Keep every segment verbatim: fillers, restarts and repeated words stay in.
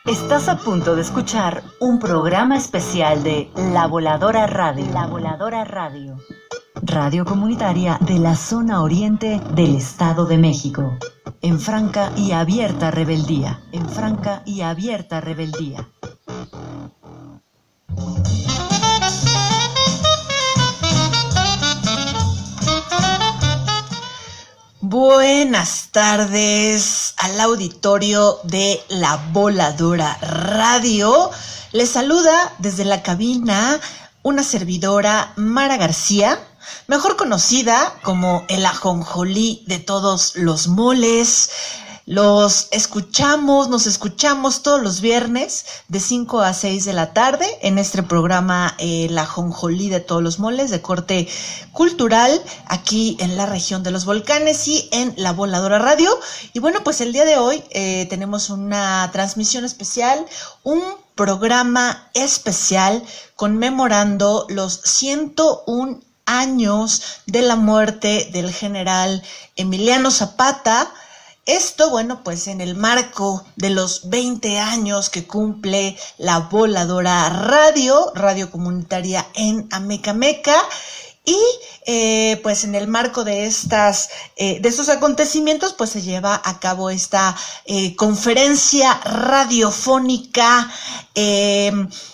Estás a punto de escuchar un programa especial de La Voladora Radio. La Voladora Radio. Radio comunitaria de la zona oriente del Estado de México. En franca y abierta rebeldía. En franca y abierta rebeldía. Buenas tardes al auditorio de La Voladora Radio. Les saluda desde la cabina una servidora, Mara García, mejor conocida como el ajonjolí de todos los moles. Los escuchamos, nos escuchamos todos los viernes de cinco a seis de la tarde en este programa eh, La Ajonjolí de todos los moles de corte cultural aquí en la región de los volcanes y en La Voladora Radio. Y bueno, pues el día de hoy eh, tenemos una transmisión especial, un programa especial conmemorando los ciento un años de la muerte del general Emiliano Zapata. Esto, bueno, pues en el marco de los veinte años que cumple La Voladora Radio, radio comunitaria en Amecameca, y eh, pues en el marco de estas eh, de estos acontecimientos, pues se lleva a cabo esta eh, conferencia radiofónica, eh,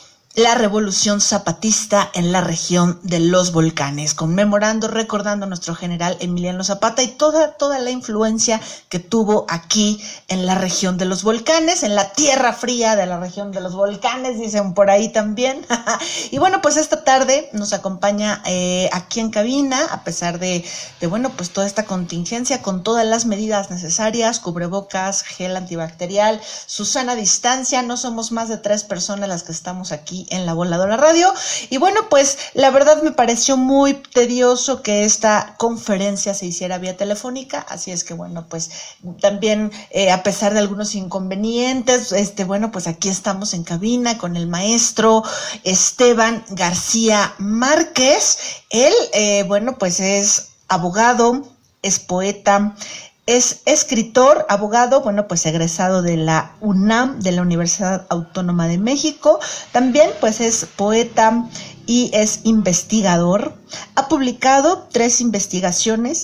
La Revolución Zapatista en la región de los volcanes, conmemorando, recordando a nuestro general Emiliano Zapata y toda, toda la influencia que tuvo aquí en la región de los volcanes, en la tierra fría de la región de los volcanes, dicen por ahí también. Y bueno, pues esta tarde nos acompaña eh, aquí en cabina, a pesar de, de, bueno, pues toda esta contingencia, con todas las medidas necesarias, cubrebocas, gel antibacterial, su sana distancia. No somos más de tres personas las que estamos aquí en La Voladora Radio. Y bueno, pues la verdad me pareció muy tedioso que esta conferencia se hiciera vía telefónica, así es que bueno, pues también eh, a pesar de algunos inconvenientes, este bueno, pues aquí estamos en cabina con el maestro Esteban García Márquez. Él, eh, bueno, pues es abogado, es poeta, es escritor, abogado, bueno, pues egresado de la UNAM, de la Universidad Autónoma de México. También, pues es poeta y es investigador. Ha publicado tres investigaciones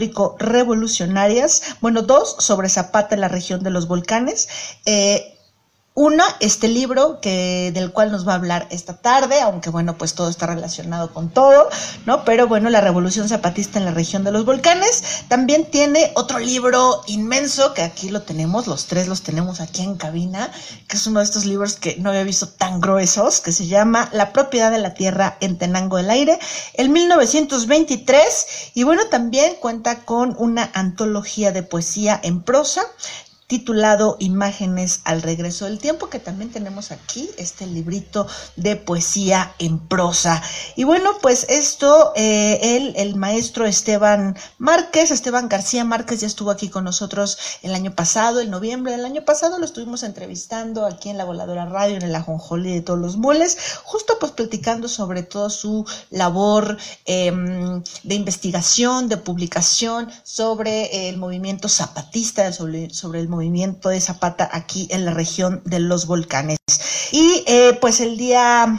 histórico-revolucionarias, bueno, dos sobre Zapata en la región de los volcanes, eh, Una, este libro que del cual nos va a hablar esta tarde, aunque bueno, pues todo está relacionado con todo, ¿no? Pero bueno, La Revolución Zapatista en la región de los volcanes. También tiene otro libro inmenso, que aquí lo tenemos, los tres los tenemos aquí en cabina, que es uno de estos libros que no había visto tan gruesos, que se llama La propiedad de la tierra en Tenango del Aire, en mil novecientos veintitrés. Y bueno, también cuenta con una antología de poesía en prosa, titulado Imágenes al regreso del tiempo, que también tenemos aquí, este librito de poesía en prosa. Y bueno, pues esto, eh, él, el maestro Esteban Márquez, Esteban García Márquez, ya estuvo aquí con nosotros el año pasado, en noviembre del año pasado, lo estuvimos entrevistando aquí en La Voladora Radio, en el ajonjolí de todos los moles, justo pues platicando sobre todo su labor eh, de investigación, de publicación sobre el movimiento zapatista, sobre, sobre el movimiento de Zapata aquí en la región de los volcanes. Y eh, pues el día,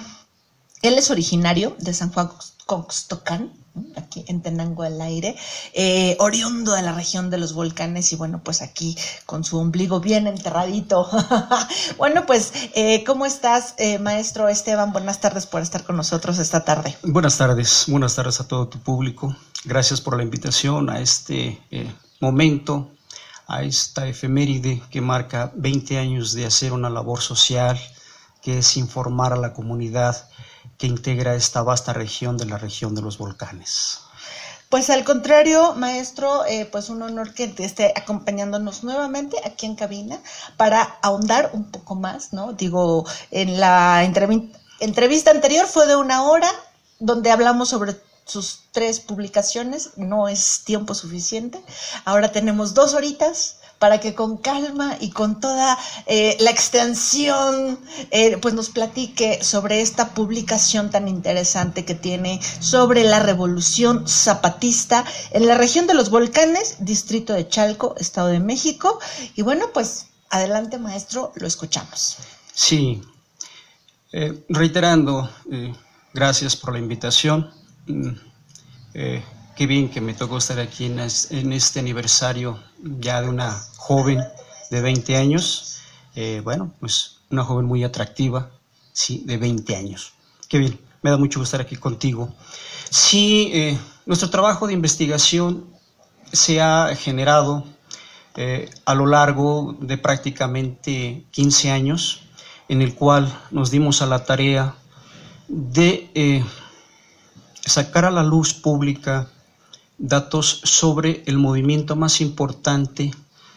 él es originario de San Juan Coxtocán, aquí en Tenango del Aire, eh, oriundo de la región de los volcanes, y bueno, pues aquí con su ombligo bien enterradito. Bueno, pues, eh, ¿cómo estás, eh, maestro Esteban? Buenas tardes por estar con nosotros esta tarde. Buenas tardes, buenas tardes a todo tu público. Gracias por la invitación a este eh, momento, a esta efeméride que marca veinte años de hacer una labor social, que es informar a la comunidad que integra esta vasta región de la región de los volcanes. Pues al contrario, maestro, eh, pues un honor que te esté acompañándonos nuevamente aquí en cabina para ahondar un poco más, ¿no? Digo, en la entrev- entrevista anterior fue de una hora, donde hablamos sobre sus tres publicaciones, no es tiempo suficiente. Ahora tenemos dos horitas para que con calma y con toda eh, la extensión eh, pues nos platique sobre esta publicación tan interesante que tiene sobre la Revolución Zapatista en la región de los volcanes, distrito de Chalco, Estado de México. Y bueno, pues Adelante, maestro, lo escuchamos. Sí, eh, reiterando, eh, gracias por la invitación. Eh, qué bien que me tocó estar aquí en, es, en este aniversario ya de una joven de veinte años. Eh, bueno, pues una joven muy atractiva, sí, de veinte años. Qué bien, me da mucho gusto estar aquí contigo. Sí, eh, nuestro trabajo de investigación se ha generado eh, a lo largo de prácticamente quince años, en el cual nos dimos a la tarea de eh, sacar a la luz pública datos sobre el movimiento más importante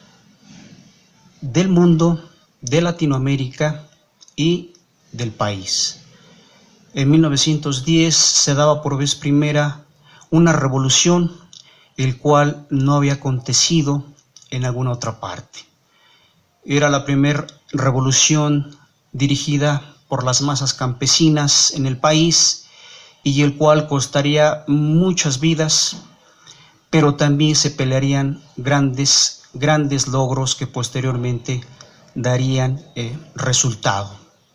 del mundo, de Latinoamérica y del país. En mil novecientos diez se daba por vez primera una revolución, el cual no había acontecido en alguna otra parte. Era la primera revolución dirigida por las masas campesinas en el país y el cual costaría muchas vidas, pero también se pelearían grandes, grandes logros que posteriormente darían eh, resultado.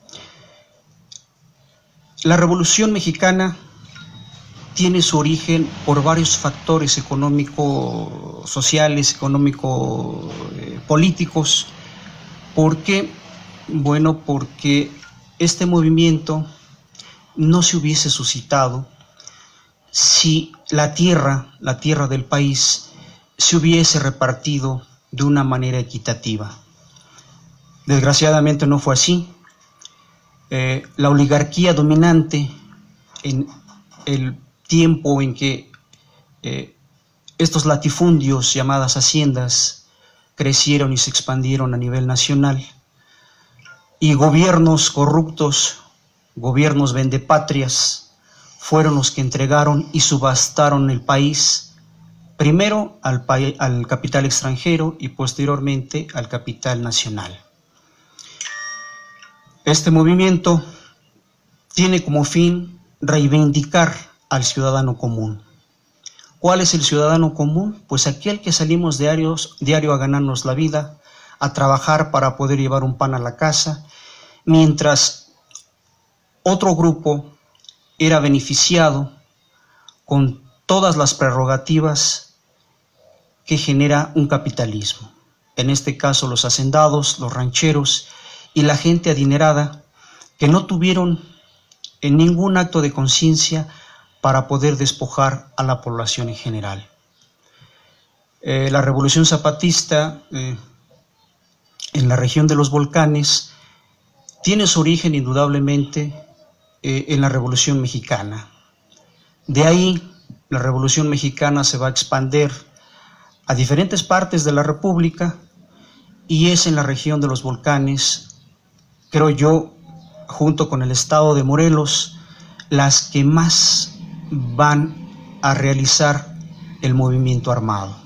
La Revolución Mexicana tiene su origen por varios factores económicos, sociales, económicos, eh, políticos. ¿Por qué? Bueno, porque este movimiento no se hubiese suscitado si la tierra, la tierra del país, se hubiese repartido de una manera equitativa. Desgraciadamente no fue así. Eh, la oligarquía dominante en el tiempo en que eh, estos latifundios llamadas haciendas crecieron y se expandieron a nivel nacional, y gobiernos corruptos, gobiernos vendepatrias, fueron los que entregaron y subastaron el país, primero al, pa- al capital extranjero y posteriormente al capital nacional. Este movimiento tiene como fin reivindicar al ciudadano común. ¿Cuál es el ciudadano común? Pues aquel que salimos diarios, diario a ganarnos la vida, a trabajar para poder llevar un pan a la casa, mientras otro grupo era beneficiado con todas las prerrogativas que genera un capitalismo. En este caso los hacendados, los rancheros y la gente adinerada que no tuvieron en ningún acto de conciencia para poder despojar a la población en general. Eh, la Revolución Zapatista eh, en la región de los volcanes tiene su origen indudablemente eh, en la Revolución Mexicana. De ahí la Revolución Mexicana se va a expandir a diferentes partes de la República y es en la región de los volcanes, creo yo, junto con el estado de Morelos, las que más van a realizar el movimiento armado.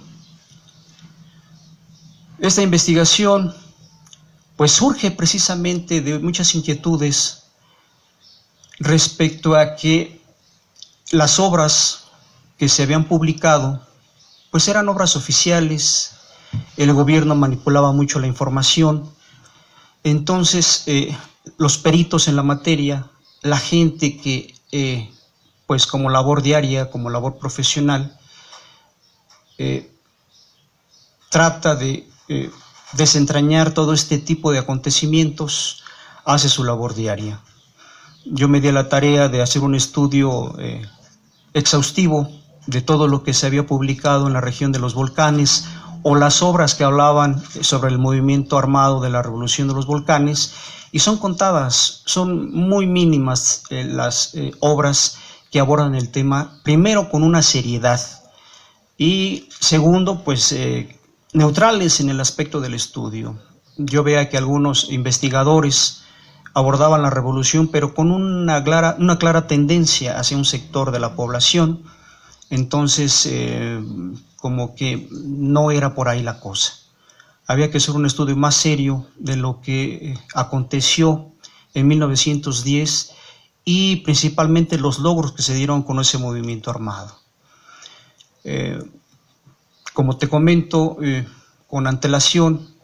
Esta investigación pues surge precisamente de muchas inquietudes respecto a que las obras que se habían publicado pues eran obras oficiales, el gobierno manipulaba mucho la información, entonces eh, los peritos en la materia, la gente que eh, pues como labor diaria, como labor profesional, eh, trata de eh, desentrañar todo este tipo de acontecimientos, hace su labor diaria. Yo me di a la tarea de hacer un estudio eh, exhaustivo de todo lo que se había publicado en la región de los volcanes o las obras que hablaban sobre el movimiento armado de la Revolución de los Volcanes, y son contadas, son muy mínimas eh, las eh, obras que abordan el tema, primero con una seriedad y segundo, pues eh, neutrales en el aspecto del estudio. Yo veía que algunos investigadores abordaban la revolución, pero con una clara, una clara tendencia hacia un sector de la población, entonces eh, como que no era por ahí la cosa. Había que hacer un estudio más serio de lo que aconteció en mil novecientos diez y principalmente los logros que se dieron con ese movimiento armado. Eh, como te comento, eh, con antelación,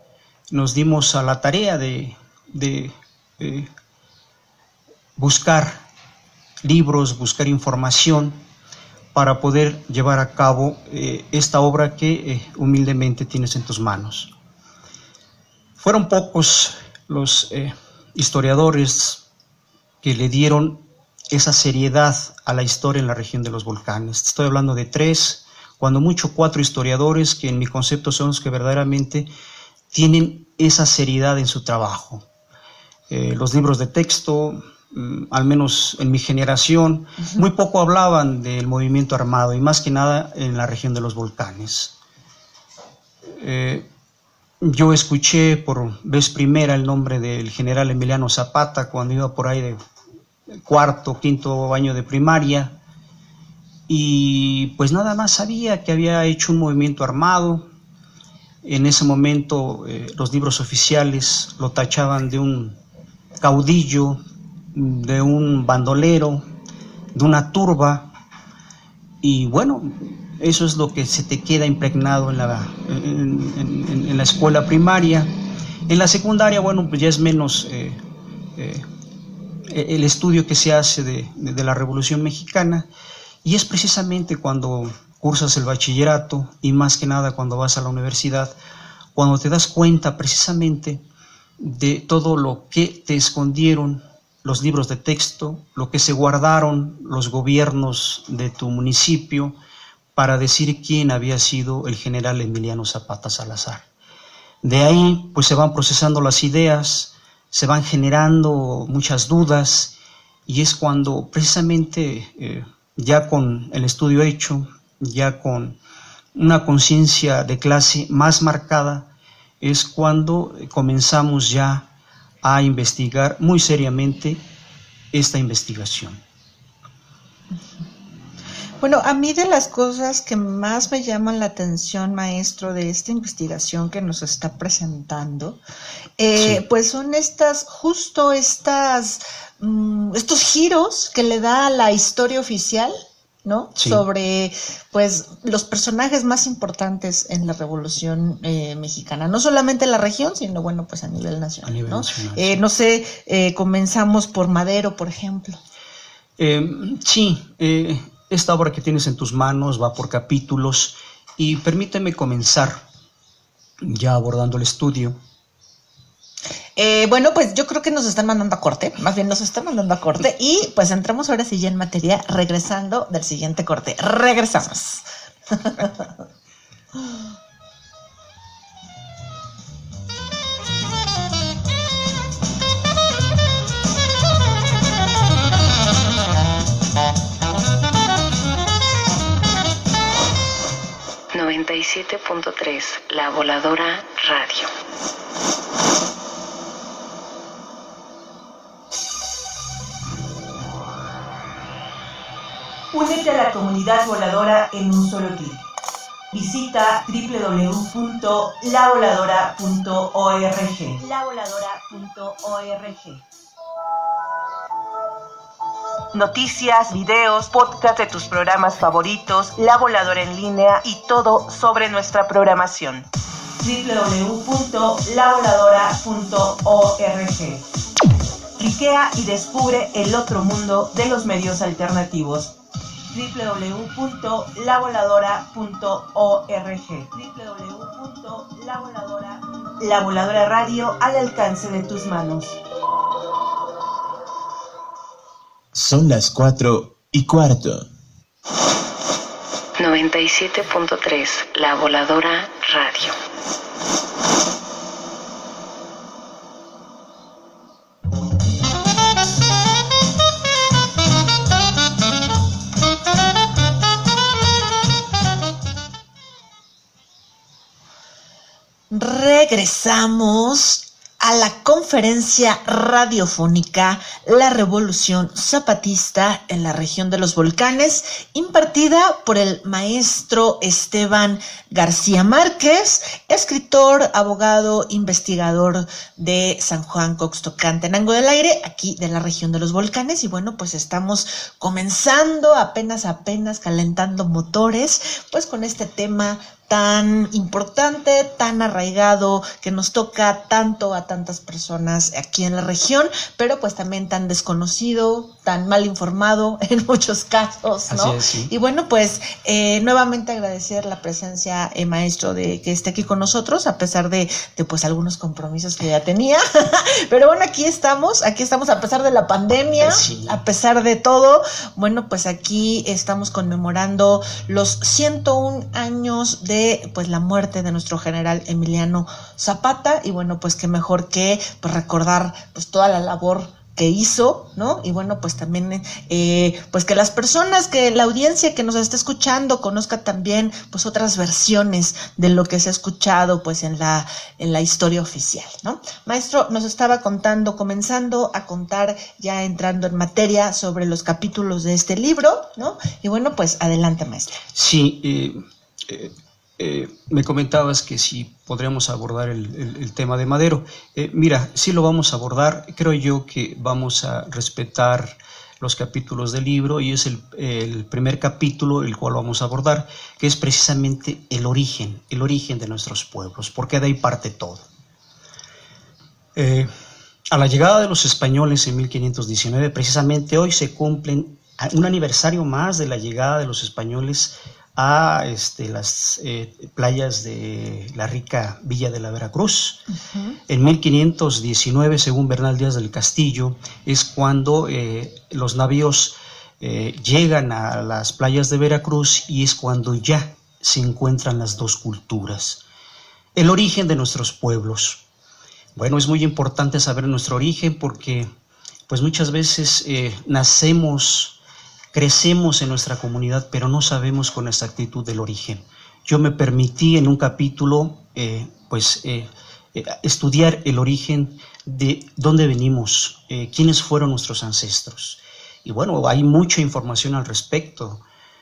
nos dimos a la tarea de, de eh, buscar libros, buscar información para poder llevar a cabo eh, esta obra que eh, humildemente tienes en tus manos. Fueron pocos los eh, historiadores que le dieron esa seriedad a la historia en la región de los volcanes. Estoy hablando de tres, cuando mucho cuatro historiadores que en mi concepto son los que verdaderamente tienen esa seriedad en su trabajo. Eh, los libros de texto, mm, al menos en mi generación, uh-huh. muy poco hablaban del movimiento armado y más que nada en la región de los volcanes. Eh, Yo escuché por vez primera el nombre del general Emiliano Zapata cuando iba por ahí de cuarto, quinto año de primaria, y pues nada más sabía que había hecho un movimiento armado. En ese momento eh, los libros oficiales lo tachaban de un caudillo, de un bandolero, de una turba, y bueno, eso es lo que se te queda impregnado en la, en, en, en la escuela primaria. En la secundaria, bueno, pues ya es menos eh, eh, el estudio que se hace de, de, de la Revolución Mexicana, y es precisamente cuando cursas el bachillerato y más que nada cuando vas a la universidad, cuando te das cuenta precisamente de todo lo que te escondieron los libros de texto, lo que se guardaron los gobiernos de tu municipio, para decir quién había sido el general Emiliano Zapata Salazar. De ahí pues se van procesando las ideas, se van generando muchas dudas, y es cuando precisamente eh, ya con el estudio hecho, ya con una conciencia de clase más marcada, es cuando comenzamos ya a investigar muy seriamente esta investigación. Bueno, a mí de las cosas que más me llaman la atención, maestro, de esta investigación que nos está presentando, eh, sí. pues son estas, justo estas, um, estos giros que le da a la historia oficial, ¿no? Sí. Sobre, pues, los personajes más importantes en la Revolución eh, Mexicana, no solamente en la región, sino, bueno, pues a nivel nacional, a nivel ¿no? Nacional, eh, sí. No sé, eh, comenzamos por Madero, por ejemplo. Eh, sí, eh... Esta obra que tienes en tus manos va por capítulos, y permíteme comenzar ya abordando el estudio. Eh, bueno, pues yo creo que nos están mandando a corte, más bien nos están mandando a corte, y pues entramos ahora sí ya en materia, regresando del siguiente corte. Regresamos. noventa y siete punto tres, La Voladora Radio. Únete a la comunidad voladora en un solo clic. Visita doble u doble u doble u punto la voladora punto org. la voladora punto org. Noticias, videos, podcast de tus programas favoritos, La Voladora en línea y todo sobre nuestra programación. doble u doble u doble u punto la voladora punto org. Cliquea y descubre el otro mundo de los medios alternativos. doble u doble u doble u punto la voladora punto org. doble u doble u doble u punto la voladora punto org. La Voladora Radio al alcance de tus manos. Son las cuatro y cuarto. noventa y siete punto tres, La Voladora Radio. Regresamos a la conferencia radiofónica La Revolución Zapatista en la región de los volcanes, impartida por el maestro Esteban García Márquez, escritor, abogado, investigador de San Juan Coxtocán, Tenango del Aire, aquí de la región de los volcanes. Y bueno, pues estamos comenzando, apenas, apenas calentando motores, pues con este tema tan importante, tan arraigado, que nos toca tanto a tantas personas aquí en la región, pero pues también tan desconocido, tan mal informado en muchos casos, ¿no? Así es, sí. Y bueno, pues eh, nuevamente agradecer la presencia, eh, maestro, de que esté aquí con nosotros, a pesar de, de pues algunos compromisos que ya tenía. Pero bueno, aquí estamos, aquí estamos a pesar de la pandemia, Sí. a pesar de todo. Bueno, pues aquí estamos conmemorando los ciento un años de de pues la muerte de nuestro general Emiliano Zapata, y bueno, pues qué mejor que pues recordar pues toda la labor que hizo, ¿no? Y bueno, pues también eh, pues que las personas, que la audiencia que nos está escuchando conozca también pues otras versiones de lo que se ha escuchado pues en la en la historia oficial, ¿no? Maestro, nos estaba contando, comenzando a contar, ya entrando en materia sobre los capítulos de este libro, ¿no? Y bueno, pues adelante, maestro. Sí, eh, eh, Eh, me comentabas que si podríamos abordar el, el, el tema de Madero. Eh, mira, sí lo vamos a abordar. Creo yo que vamos a respetar los capítulos del libro, y es el, el primer capítulo el cual vamos a abordar, que es precisamente el origen, el origen de nuestros pueblos, porque de ahí parte todo. Eh, a la llegada de los españoles en mil quinientos diecinueve, precisamente hoy se cumplen un aniversario más de la llegada de los españoles a este, las eh, playas de la rica villa de la Veracruz. Uh-huh. En mil quinientos diecinueve, según Bernal Díaz del Castillo, es cuando eh, los navíos eh, llegan a las playas de Veracruz, y es cuando ya se encuentran las dos culturas. El origen de nuestros pueblos. Bueno, es muy importante saber nuestro origen, porque pues muchas veces eh, nacemos, crecemos en nuestra comunidad, pero no sabemos con exactitud del origen. Yo me permití en un capítulo eh, pues, eh, eh, estudiar el origen de dónde venimos, eh, quiénes fueron nuestros ancestros. Y bueno, hay mucha información al respecto.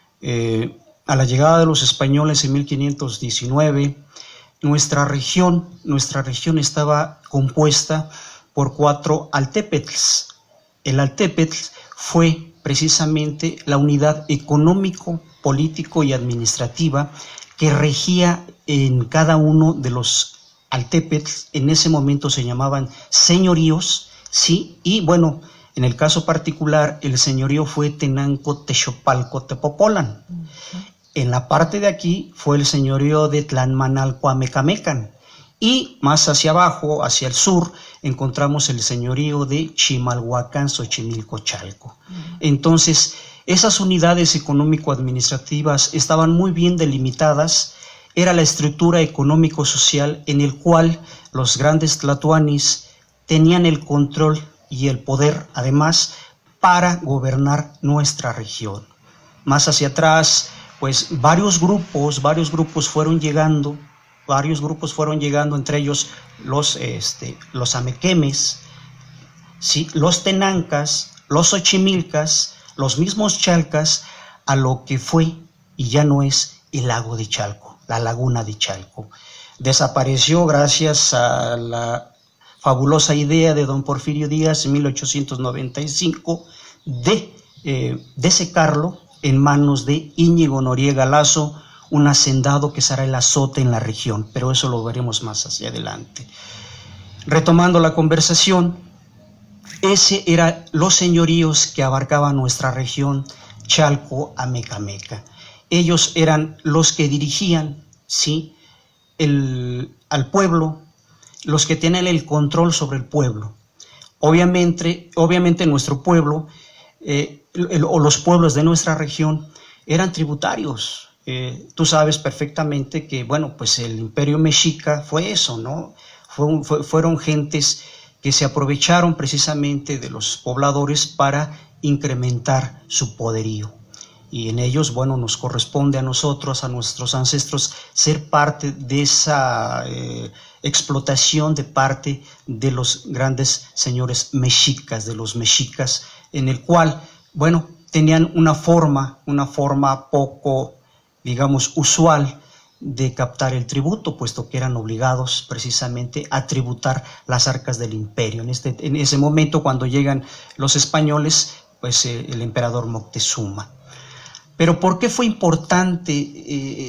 Eh, a la llegada de los españoles en mil quinientos diecinueve, nuestra región, nuestra región estaba compuesta por cuatro altépetls. El altépetl fue precisamente la unidad económico, político y administrativa que regía en cada uno de los altépetls. En ese momento se llamaban señoríos, ¿sí? Y bueno, en el caso particular, el señorío fue Tenanco, Texopalco, Tepopolan. Uh-huh. En la parte de aquí fue el señorío de Tlanmanalco, Amecamecan. Y más hacia abajo, hacia el sur, encontramos el señorío de Chimalhuacán, Xochimilco, Chalco. Uh-huh. Entonces, esas unidades económico-administrativas estaban muy bien delimitadas. Era la estructura económico-social en el cual los grandes tlatoanis tenían el control y el poder, además, para gobernar nuestra región. Más hacia atrás, pues varios grupos, varios grupos fueron llegando, varios grupos fueron llegando, entre ellos los, este, los amequemes, ¿sí? Los tenancas, los xochimilcas, los mismos chalcas, a lo que fue y ya no es el lago de Chalco, la laguna de Chalco. Desapareció gracias a la fabulosa idea de don Porfirio Díaz en mil ochocientos noventa y cinco de eh, desecarlo en manos de Íñigo Noriega Lazo, un hacendado que será el azote en la región, pero eso lo veremos más hacia adelante. Retomando la conversación, ese eran los señoríos que abarcaban nuestra región, Chalco, Amecameca. Ellos eran los que dirigían, ¿sí?, el, al pueblo, los que tenían el control sobre el pueblo. Obviamente, obviamente nuestro pueblo, eh, el, o los pueblos de nuestra región, eran tributarios. Eh, tú sabes perfectamente que, bueno, pues el imperio mexica fue eso, ¿no? Fue, fue, fueron gentes que se aprovecharon precisamente de los pobladores para incrementar su poderío. Y en ellos, bueno, nos corresponde a nosotros, a nuestros ancestros, ser parte de esa eh, explotación de parte de los grandes señores mexicas, de los mexicas, en el cual, bueno, tenían una forma, una forma poco, digamos, usual de captar el tributo, puesto que eran obligados precisamente a tributar las arcas del imperio. En, este, en ese momento, cuando llegan los españoles, pues eh, el emperador Moctezuma. Pero ¿por qué fue importante eh,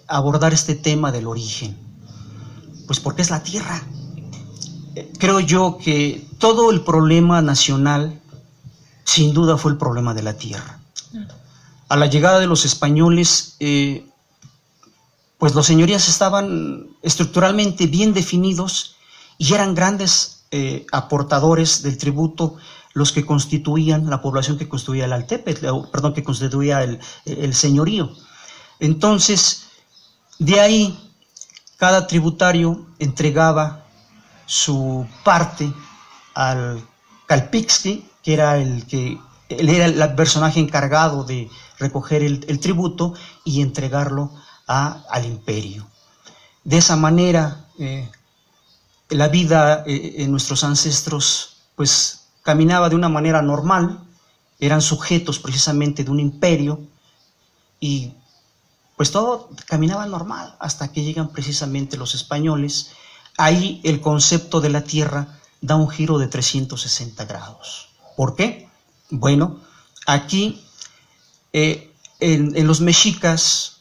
abordar este tema del origen? Pues porque es la tierra. Creo yo que todo el problema nacional, sin duda, fue el problema de la tierra. A la llegada de los españoles, eh, pues los señorías estaban estructuralmente bien definidos y eran grandes eh, aportadores del tributo los que constituían la población que constituía el Altepetl, perdón, que constituía el, el señorío. Entonces, de ahí, cada tributario entregaba su parte al Calpixtli, que era el que él era el personaje encargado de recoger el, el tributo y entregarlo a, al imperio. De esa manera, eh, la vida eh, en nuestros ancestros pues caminaba de una manera normal, eran sujetos precisamente de un imperio y pues todo caminaba normal hasta que llegan precisamente los españoles. Ahí el concepto de la tierra da un giro de trescientos sesenta grados. ¿Por qué? Bueno, aquí eh, en, en los mexicas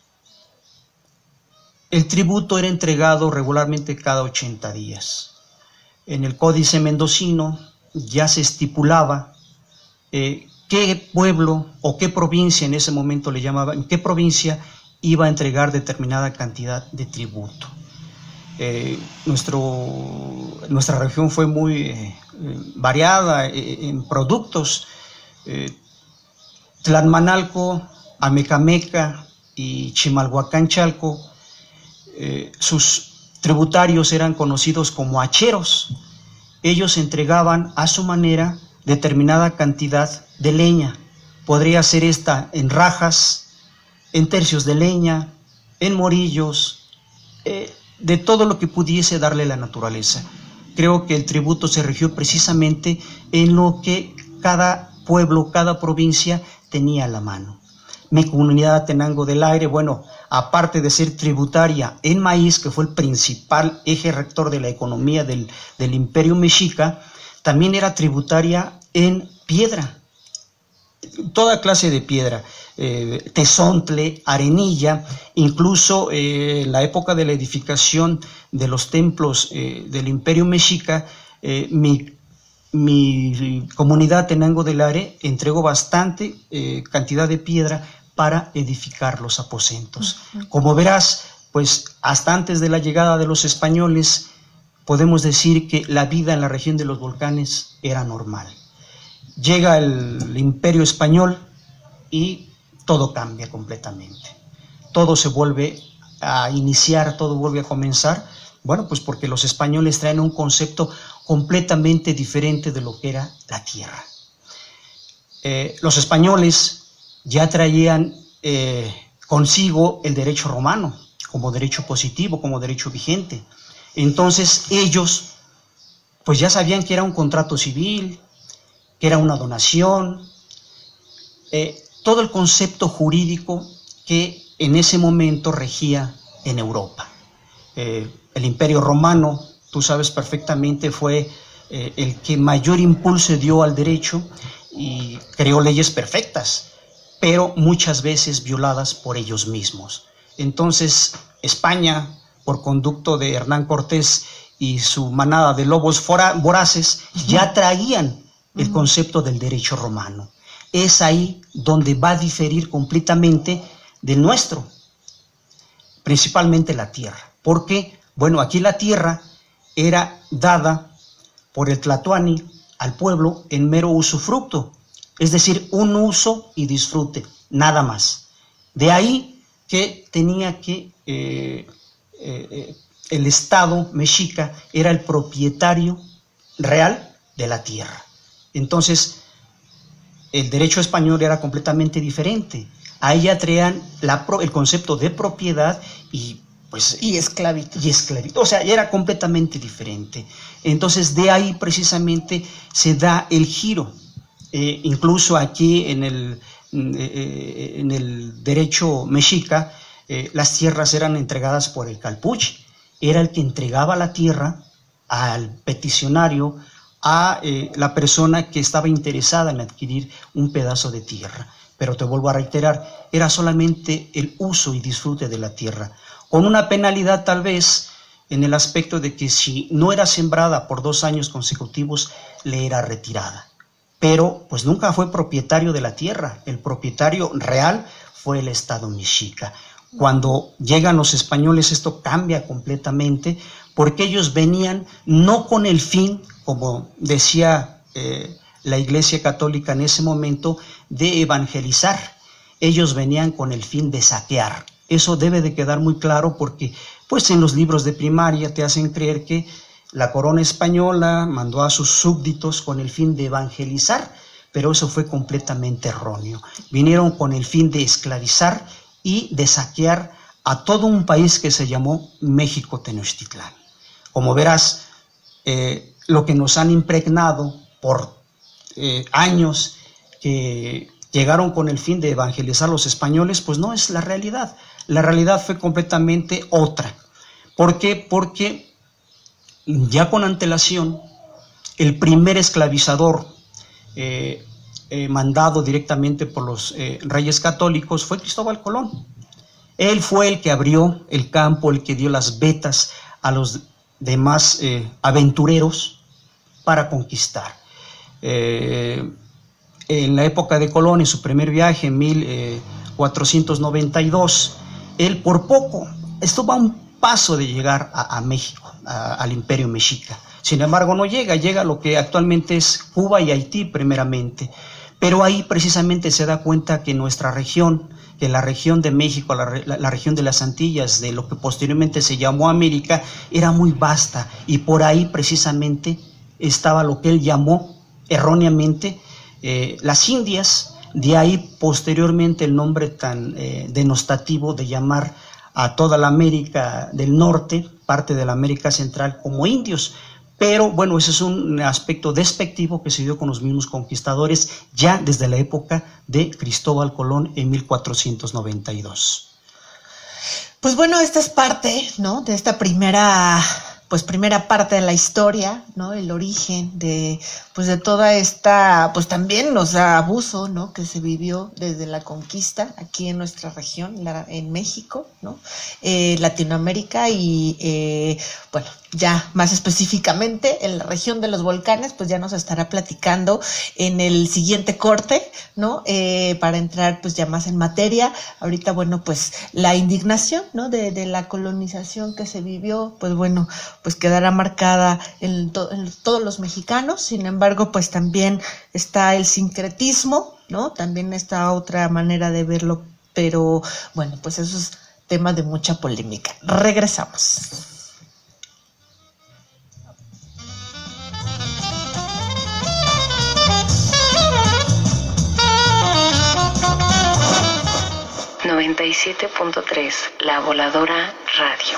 el tributo era entregado regularmente cada ochenta días. En el Códice Mendocino ya se estipulaba eh, qué pueblo o qué provincia en ese momento le llamaban, qué provincia iba a entregar determinada cantidad de tributo. Eh, nuestro, nuestra región fue muy eh, variada eh, en productos. Eh, Tlalmanalco, Amecameca y Chimalhuacán, Chalco, eh, sus tributarios eran conocidos como hacheros. Ellos entregaban a su manera determinada cantidad de leña. Podría ser esta en rajas, en tercios de leña, en morillos, eh, de todo lo que pudiese darle la naturaleza. Creo que el tributo se rigió precisamente en lo que cada pueblo, cada provincia tenía a la mano. Mi comunidad Tenango del Aire, bueno, aparte de ser tributaria en maíz, que fue el principal eje rector de la economía del, del Imperio Mexica, también era tributaria en piedra, toda clase de piedra, eh, tezontle, arenilla, incluso eh, en la época de la edificación de los templos eh, del Imperio Mexica, eh, mi, mi comunidad Tenango del Aire entregó bastante eh, cantidad de piedra para edificar los aposentos. Como verás, pues hasta antes de la llegada de los españoles, podemos decir que la vida en la región de los volcanes era normal. Llega el Imperio Español y todo cambia completamente. Todo se vuelve a iniciar, todo vuelve a comenzar. Bueno, pues porque los españoles traen un concepto completamente diferente de lo que era la tierra. Eh, los españoles ya traían eh, consigo el derecho romano como derecho positivo, como derecho vigente. Entonces ellos pues ya sabían que era un contrato civil, que era una donación, eh, todo el concepto jurídico que en ese momento regía en Europa. Eh, el Imperio Romano, tú sabes perfectamente, fue eh, el que mayor impulso dio al derecho y creó leyes perfectas, pero muchas veces violadas por ellos mismos. Entonces España, por conducto de Hernán Cortés y su manada de lobos fora, voraces, ya traían el concepto del derecho romano. Es ahí donde va a diferir completamente del nuestro, principalmente la tierra. Porque, bueno, aquí la tierra era dada por el tlatoani al pueblo en mero usufructo, es decir, un uso y disfrute, nada más. De ahí que tenía que eh, eh, el Estado mexica era el propietario real de la tierra. Entonces, el derecho español era completamente diferente. Ahí ya traían la, el concepto de propiedad y pues y esclavitud. Y esclavitud. O sea, era completamente diferente. Entonces, de ahí precisamente se da el giro. Eh, incluso aquí en el, eh, en el derecho mexica, eh, las tierras eran entregadas por el calpuche. Era el que entregaba la tierra al peticionario, a eh, la persona que estaba interesada en adquirir un pedazo de tierra. pero te vuelvo a reiterar, era solamente el uso y disfrute de la tierra, con una penalidad tal vez en el aspecto de que si no era sembrada por dos años consecutivos, le era retirada. Pero pues nunca fue propietario de la tierra, el propietario real fue el Estado mexica. Cuando llegan los españoles esto cambia completamente, porque ellos venían no con el fin, como decía eh, la Iglesia Católica en ese momento, de evangelizar. Ellos venían con el fin de saquear. Eso debe de quedar muy claro porque pues en los libros de primaria te hacen creer que la corona española mandó a sus súbditos con el fin de evangelizar, pero eso fue completamente erróneo. Vinieron con el fin de esclavizar y de saquear a todo un país que se llamó México Tenochtitlán. Como verás, eh, lo que nos han impregnado por eh, años que llegaron con el fin de evangelizar a los españoles, pues no es la realidad. La realidad fue completamente otra. ¿Por qué? Porque ya con antelación, el primer esclavizador eh, eh, mandado directamente por los eh, reyes católicos fue Cristóbal Colón. Él fue el que abrió el campo, el que dio las vetas a los demás eh, aventureros para conquistar. Eh, en la época de Colón, en su primer viaje en mil cuatrocientos noventa y dos, él por poco estuvo a un paso de llegar a, a México, a, al Imperio Mexica. Sin embargo, no llega, llega a lo que actualmente es Cuba y Haití primeramente. Pero ahí precisamente se da cuenta que nuestra región, que la región de México, la, la, la región de las Antillas, de lo que posteriormente se llamó América, era muy vasta y por ahí precisamente estaba lo que él llamó erróneamente eh, las Indias. De ahí posteriormente el nombre tan eh, denostativo de llamar a toda la América del Norte, parte de la América Central, como indios. Pero bueno, ese es un aspecto despectivo que se dio con los mismos conquistadores ya desde la época de Cristóbal Colón en mil cuatrocientos noventa y dos. Pues bueno, esta es parte, ¿no?, de esta primera, pues primera parte de la historia, ¿no?, el origen de, pues de toda esta, pues también, o sea, abuso, ¿no?, que se vivió desde la conquista aquí en nuestra región, la, en México, ¿no?, eh, Latinoamérica y, eh, bueno, ya más específicamente en la región de los volcanes, pues ya nos estará platicando en el siguiente corte, ¿no? Eh, para entrar pues ya más en materia. Ahorita, bueno, pues la indignación, ¿no?, de, de la colonización que se vivió, pues bueno, pues quedará marcada en, to- en todos los mexicanos. Sin embargo, pues también está el sincretismo, ¿no? También está otra manera de verlo, pero bueno, pues eso es tema de mucha polémica. Regresamos. noventa y siete punto tres La Voladora Radio.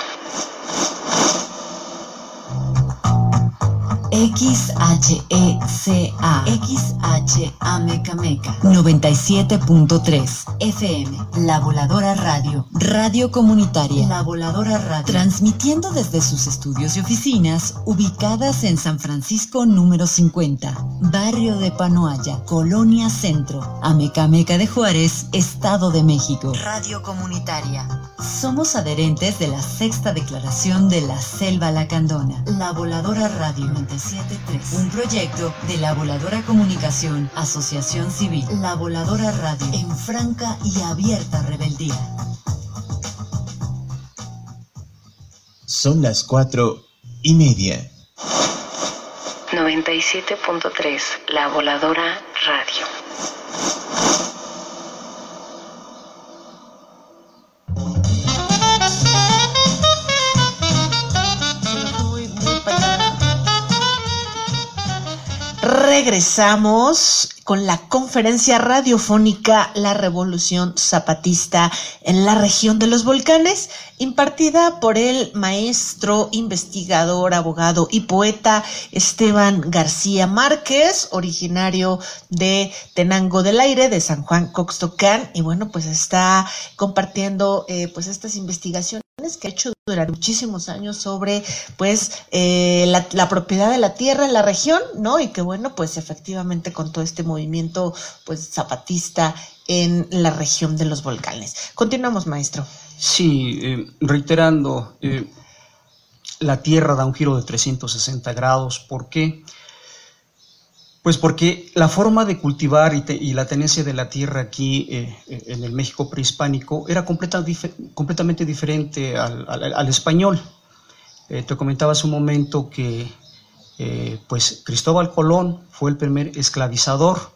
X H E C A X H Amecameca noventa y siete punto tres F M. La Voladora Radio, radio comunitaria. La Voladora Radio, transmitiendo desde sus estudios y oficinas ubicadas en San Francisco número cincuenta, barrio de Panoaya, Colonia Centro, Amecameca de Juárez, Estado de México. Radio comunitaria. Somos adherentes de la sexta declaración de la Selva Lacandona. La Voladora Radio noventa y siete punto tres, un proyecto de La Voladora Comunicación, Asociación Civil. La Voladora Radio, en franca y abierta rebeldía. Son las cuatro y media. noventa y siete punto tres La Voladora Radio. Regresamos con la conferencia radiofónica La Revolución Zapatista en la región de los volcanes, impartida por el maestro, investigador, abogado y poeta Esteban García Márquez, originario de Tenango del Aire, de San Juan Coxtocán, y bueno, pues está compartiendo eh, pues estas investigaciones que ha hecho durante muchísimos años sobre pues eh, la, la propiedad de la tierra en la región, ¿no? Y que bueno, pues efectivamente con todo este movimiento pues zapatista en la región de los volcanes. Continuamos, maestro. Sí, eh, reiterando, eh, la Tierra da un giro de trescientos sesenta grados. ¿Por qué? Pues porque la forma de cultivar y, te, y la tenencia de la tierra aquí eh, en el México prehispánico era completa, dif completamente diferente al, al, al español. Eh, te comentaba hace un momento que eh, pues Cristóbal Colón fue el primer esclavizador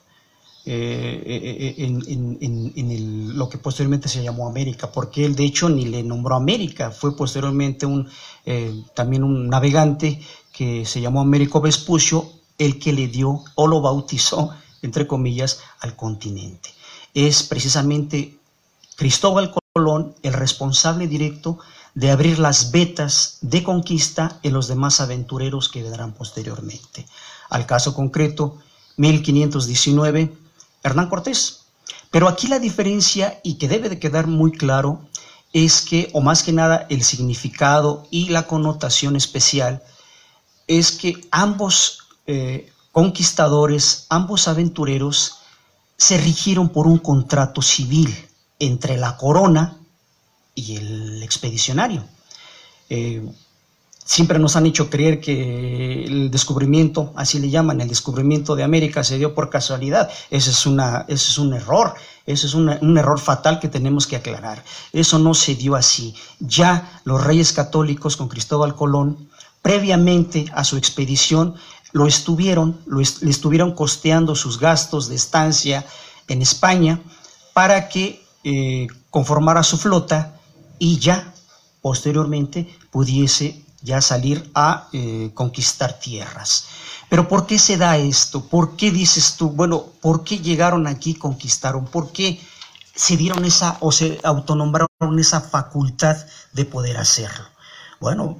eh, en, en, en, en el, lo que posteriormente se llamó América, porque él de hecho ni le nombró América, fue posteriormente un, eh, también un navegante que se llamó Américo Vespucio, el que le dio o lo bautizó, entre comillas, al continente. Es precisamente Cristóbal Colón el responsable directo de abrir las vetas de conquista en los demás aventureros que vendrán posteriormente. Al caso concreto, mil quinientos diecinueve, Hernán Cortés. Pero aquí la diferencia, y que debe de quedar muy claro, es que, o más que nada, el significado y la connotación especial es que ambos Eh, conquistadores, ambos aventureros, se rigieron por un contrato civil entre la corona y el expedicionario. Eh, siempre nos han hecho creer que el descubrimiento, así le llaman, el descubrimiento de América se dio por casualidad. Ese es, una, ese es un error, ese es una, un error fatal que tenemos que aclarar. Eso no se dio así. Ya los reyes católicos con Cristóbal Colón, previamente a su expedición, lo estuvieron, lo est le estuvieron costeando sus gastos de estancia en España para que eh, conformara su flota y ya posteriormente pudiese ya salir a eh, conquistar tierras. Pero ¿por qué se da esto? ¿Por qué dices tú, bueno, por qué llegaron aquí, conquistaron? ¿Por qué se dieron esa o se autonombraron esa facultad de poder hacerlo? Bueno,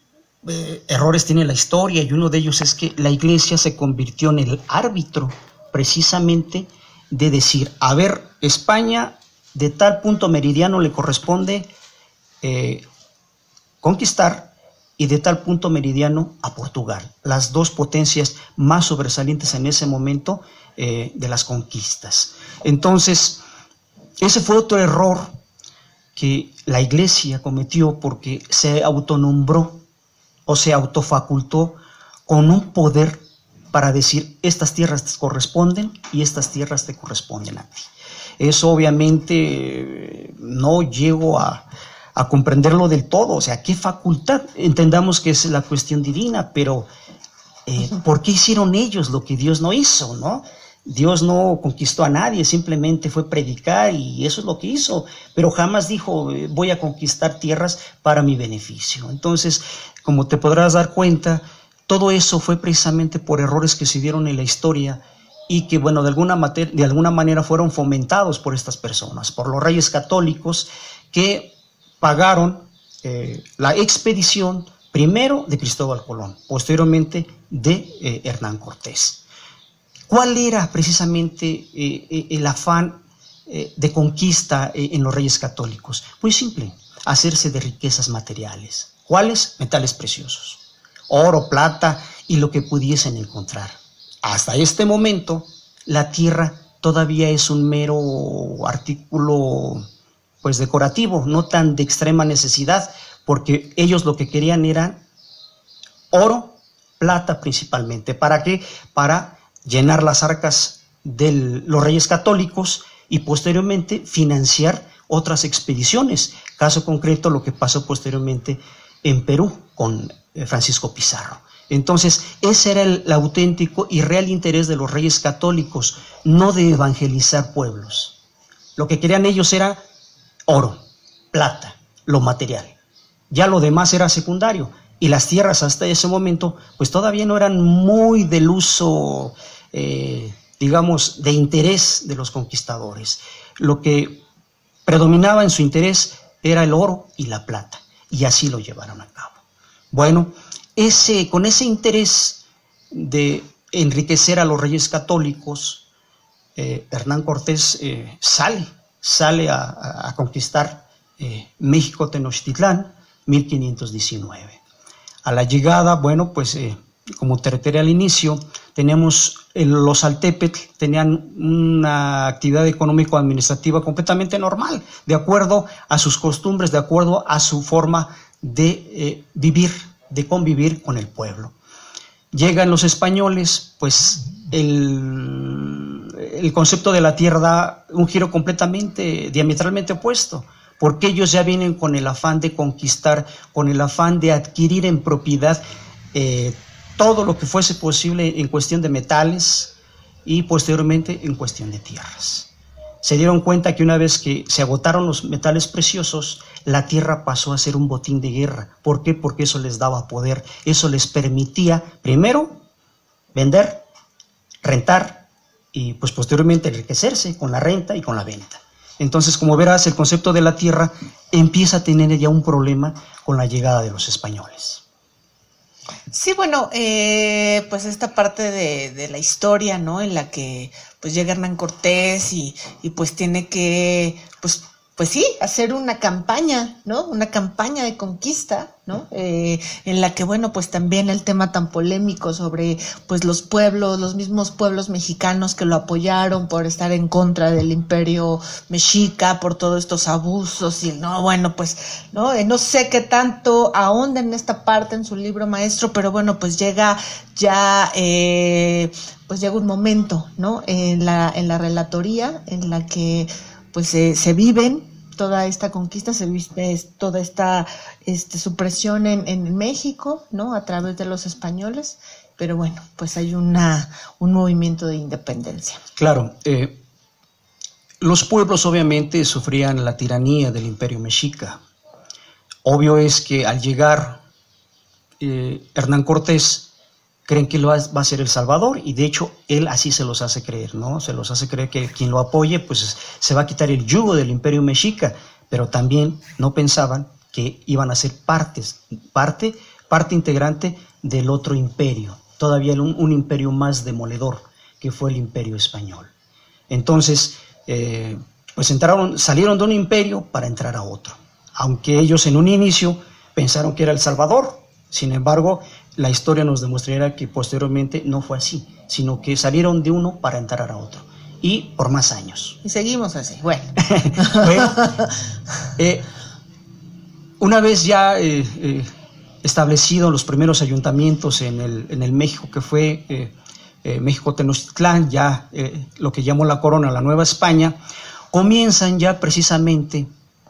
Eh, errores tiene la historia, y uno de ellos es que la iglesia se convirtió en el árbitro precisamente de decir, a ver, España de tal punto meridiano le corresponde eh, conquistar, y de tal punto meridiano a Portugal, las dos potencias más sobresalientes en ese momento eh, de las conquistas. Entonces, ese fue otro error que la iglesia cometió, porque se autonombró o se autofacultó con un poder para decir, estas tierras te corresponden y estas tierras te corresponden a ti. Eso obviamente no llego a, a comprenderlo del todo, o sea, ¿qué facultad? Entendamos que es la cuestión divina, pero eh, ¿por qué hicieron ellos lo que Dios no hizo, no? Dios no conquistó a nadie, simplemente fue predicar y eso es lo que hizo, pero jamás dijo, voy a conquistar tierras para mi beneficio. Entonces, como te podrás dar cuenta, todo eso fue precisamente por errores que se dieron en la historia y que, bueno, de alguna, de alguna manera fueron fomentados por estas personas, por los reyes católicos que pagaron eh, la expedición primero de Cristóbal Colón, posteriormente de eh, Hernán Cortés. ¿Cuál era precisamente eh, el afán eh, de conquista eh, en los reyes católicos? Muy simple, hacerse de riquezas materiales. ¿Cuáles? Metales preciosos, oro, plata y lo que pudiesen encontrar. Hasta este momento, la tierra todavía es un mero artículo pues decorativo, no tan de extrema necesidad, porque ellos lo que querían era oro, plata principalmente. ¿Para qué? Para llenar las arcas de los reyes católicos y posteriormente financiar otras expediciones. Caso concreto, lo que pasó posteriormente en Perú con Francisco Pizarro. Entonces, ese era el, el auténtico y real interés de los reyes católicos, no de evangelizar pueblos. Lo que querían ellos era oro, plata, lo material. Ya lo demás era secundario. Y las tierras hasta ese momento, pues todavía no eran muy del uso, eh, digamos, de interés de los conquistadores. Lo que predominaba en su interés era el oro y la plata, y así lo llevaron a cabo. Bueno, ese, con ese interés de enriquecer a los reyes católicos, eh, Hernán Cortés eh, sale, sale a, a, a conquistar eh, México Tenochtitlán, mil quinientos diecinueve. A la llegada, bueno, pues eh, como te reiteré al inicio, Teníamos los Altépetl, tenían una actividad económico-administrativa completamente normal, de acuerdo a sus costumbres, de acuerdo a su forma de eh, vivir, de convivir con el pueblo. Llegan los españoles, pues el, el concepto de la tierra da un giro completamente, diametralmente opuesto, porque ellos ya vienen con el afán de conquistar, con el afán de adquirir en propiedad eh, todo lo que fuese posible en cuestión de metales y posteriormente en cuestión de tierras. Se dieron cuenta que una vez que se agotaron los metales preciosos, la tierra pasó a ser un botín de guerra. ¿Por qué? Porque eso les daba poder, eso les permitía, primero, vender, rentar y pues posteriormente enriquecerse con la renta y con la venta. Entonces, como verás, el concepto de la tierra empieza a tener ya un problema con la llegada de los españoles. Sí, bueno, eh, pues esta parte de, de la historia, ¿no? En la que pues llega Hernán Cortés y, y pues tiene que, pues, pues sí, hacer una campaña, ¿no? Una campaña de conquista, ¿no? Eh, en la que, bueno, pues también el tema tan polémico sobre, pues, los pueblos, los mismos pueblos mexicanos que lo apoyaron por estar en contra del imperio mexica, por todos estos abusos y, no, bueno, pues, no, eh, no sé qué tanto ahonda en esta parte en su libro maestro, pero bueno, pues llega ya, eh, pues llega un momento, ¿no? En la, en la relatoría en la que, pues, eh, se viven toda esta conquista, se viste toda esta este, supresión en, en México, ¿no? A través de los españoles, pero bueno, pues hay una, un movimiento de independencia. Claro, eh, los pueblos obviamente sufrían la tiranía del imperio mexica. Obvio es que al llegar eh, Hernán Cortés, creen que lo va a ser el Salvador y de hecho él así se los hace creer, ¿no? Se los hace creer que quien lo apoye pues se va a quitar el yugo del imperio mexica, pero también no pensaban que iban a ser partes, parte, parte integrante del otro imperio, todavía un, un imperio más demoledor que fue el imperio español. Entonces, eh, pues entraron, salieron de un imperio para entrar a otro, aunque ellos en un inicio pensaron que era el Salvador. Sin embargo, la historia nos demostrará que posteriormente no fue así, sino que salieron de uno para entrar a otro, y por más años. Y seguimos así, bueno. bueno eh, una vez ya eh, eh, establecidos los primeros ayuntamientos en el, en el México que fue eh, eh, México-Tenochtitlán, ya eh, lo que llamó la corona, la Nueva España, comienzan ya precisamente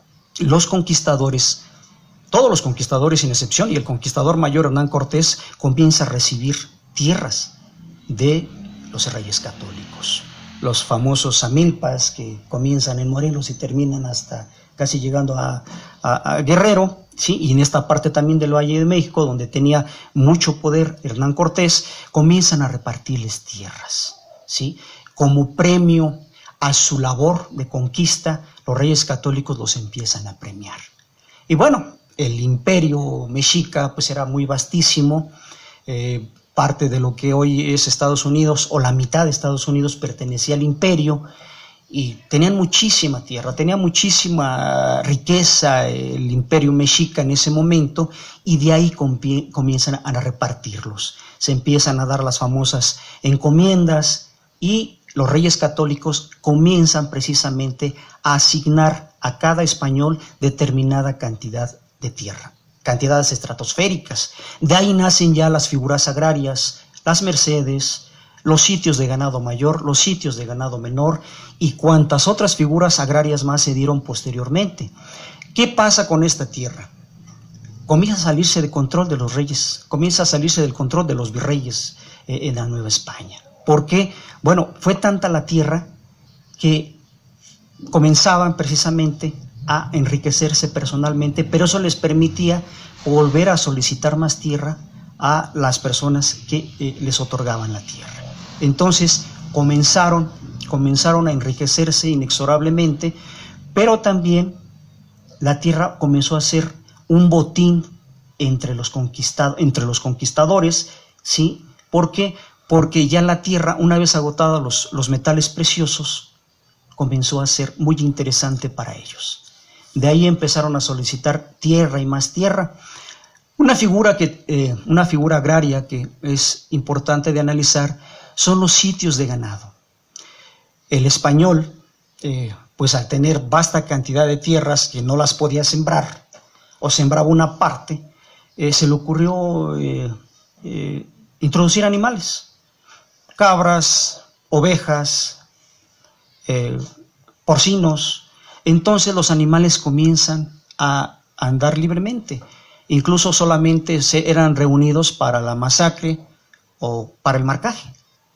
los conquistadores. Todos los conquistadores sin excepción, y el conquistador mayor Hernán Cortés comienza a recibir tierras de los reyes católicos. Los famosos amilpas que comienzan en Morelos y terminan hasta casi llegando a, a, a Guerrero, ¿sí? Y en esta parte también del Valle de México, donde tenía mucho poder Hernán Cortés, comienzan a repartirles tierras, ¿sí? Como premio a su labor de conquista, los reyes católicos los empiezan a premiar. Y bueno, el imperio mexica pues era muy vastísimo, eh, parte de lo que hoy es Estados Unidos, o la mitad de Estados Unidos pertenecía al imperio, y tenían muchísima tierra, tenía muchísima riqueza el imperio mexica en ese momento, y de ahí comienzan a repartirlos. Se empiezan a dar las famosas encomiendas, y los reyes católicos comienzan precisamente a asignar a cada español determinada cantidad de tierra, cantidades estratosféricas. De ahí nacen ya las figuras agrarias, las mercedes, los sitios de ganado mayor, los sitios de ganado menor y cuantas otras figuras agrarias más se dieron posteriormente. ¿Qué pasa con esta tierra? Comienza a salirse de control de los reyes, comienza a salirse del control de los virreyes eh, en la Nueva España. ¿Por qué? Bueno, fue tanta la tierra que comenzaban precisamente a enriquecerse personalmente, pero eso les permitía volver a solicitar más tierra a las personas que eh, les otorgaban la tierra. Entonces comenzaron, comenzaron a enriquecerse inexorablemente, pero también la tierra comenzó a ser un botín entre los, conquistado, entre los conquistadores, ¿sí? ¿Por qué? Porque ya la tierra, una vez agotados los, los metales preciosos, comenzó a ser muy interesante para ellos. De ahí empezaron a solicitar tierra y más tierra. Una figura, que, eh, una figura agraria que es importante de analizar son los sitios de ganado. El español, eh, pues al tener vasta cantidad de tierras que no las podía sembrar, o sembraba una parte, eh, se le ocurrió eh, eh, introducir animales, cabras, ovejas, eh, porcinos. Entonces los animales comienzan a andar libremente, incluso solamente se eran reunidos para la masacre o para el marcaje.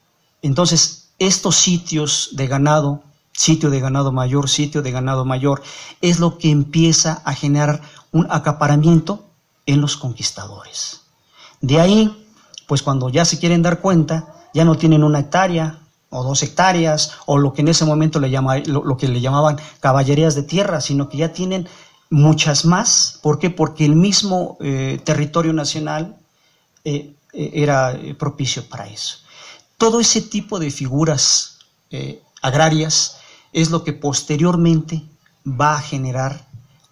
Entonces estos sitios de ganado, sitio de ganado mayor, sitio de ganado mayor, es lo que empieza a generar un acaparamiento en los conquistadores. De ahí, pues cuando ya se quieren dar cuenta, ya no tienen una hectárea o dos hectáreas, o lo que en ese momento le llama, lo, lo que le llamaban caballerías de tierra, sino que ya tienen muchas más. ¿Por qué? Porque el mismo eh, territorio nacional eh, eh, era eh, propicio para eso. Todo ese tipo de figuras eh, agrarias es lo que posteriormente va a generar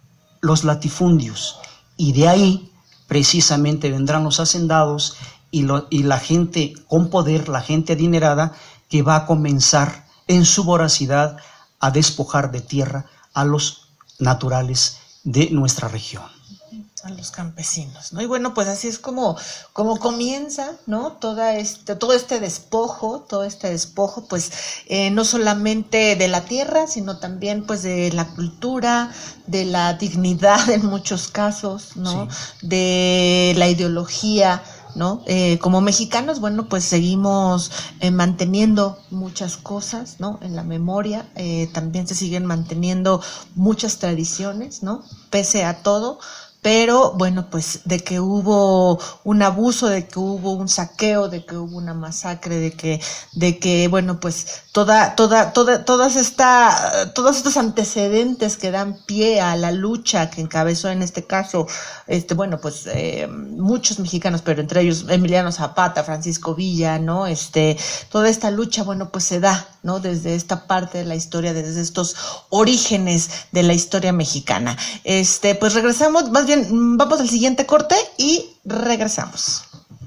los latifundios, y de ahí precisamente vendrán los hacendados y, lo, y la gente con poder, la gente adinerada, que va a comenzar en su voracidad a despojar de tierra a los naturales de nuestra región. A los campesinos, ¿no? Y bueno, pues así es como, como comienza, ¿no? Toda este, todo este despojo, todo este despojo, pues eh, no solamente de la tierra, sino también pues de la cultura, de la dignidad en muchos casos, ¿no? Sí. De la ideología, ¿no? Eh, como mexicanos, bueno, pues seguimos eh, manteniendo muchas cosas, ¿no? En la memoria, eh, también se siguen manteniendo muchas tradiciones, ¿no? Pese a todo. Pero bueno, pues de que hubo un abuso, de que hubo un saqueo, de que hubo una masacre, de que, de que bueno, pues toda, toda, toda, todas esta, todos estos antecedentes que dan pie a la lucha que encabezó en este caso, este, bueno, pues eh, muchos mexicanos, pero entre ellos Emiliano Zapata, Francisco Villa, ¿no? Este, toda esta lucha, bueno, pues se da, ¿no? Desde esta parte de la historia, desde estos orígenes de la historia mexicana. Este, pues regresamos, más bien vamos al siguiente corte y regresamos.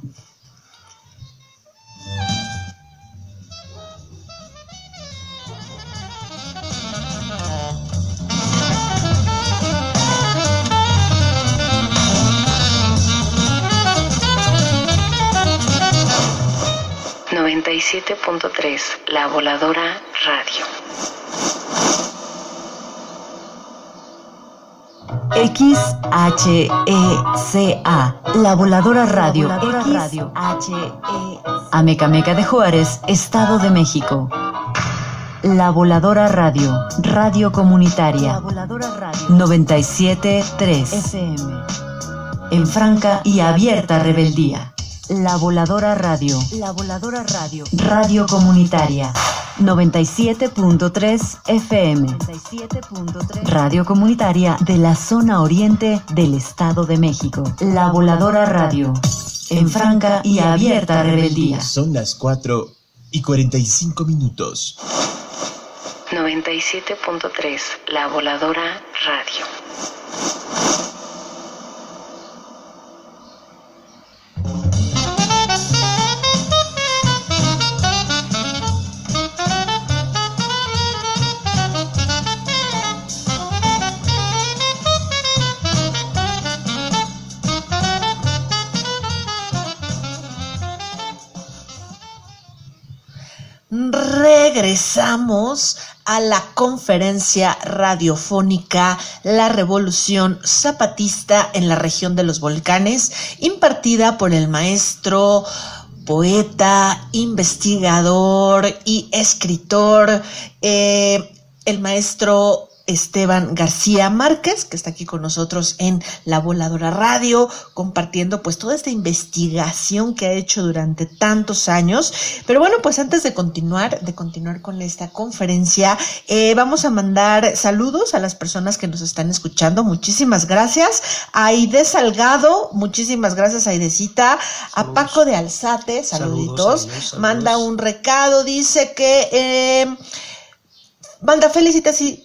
noventa y siete punto tres La Voladora Radio. X H E C A, La Voladora Radio. La Voladora Radio. H E Amecameca de Juárez, Estado de México. La Voladora Radio, radio comunitaria. La Voladora Radio. noventa y siete punto tres F M. En franca y abierta rebeldía. La Voladora Radio. La Voladora Radio. Radio comunitaria. noventa y siete punto tres F M. noventa y siete punto tres Radio comunitaria de la zona oriente del Estado de México. La Voladora Radio. En franca y abierta rebeldía. Son las cuatro y cuarenta y cinco minutos. noventa y siete punto tres La Voladora Radio. Regresamos a la conferencia radiofónica La Revolución Zapatista en la región de los Volcanes, impartida por el maestro, poeta, investigador y escritor, eh, el maestro Esteban García Márquez, que está aquí con nosotros en La Voladora Radio, compartiendo pues toda esta investigación que ha hecho durante tantos años. Pero bueno, pues antes de continuar, de continuar con esta conferencia, eh, vamos a mandar saludos a las personas que nos están escuchando. Muchísimas gracias a Aide Salgado, muchísimas gracias Aidecita, a Paco de Alzate, saluditos, saludos, saludos, saludos. Manda un recado, dice que eh, manda felicitaciones.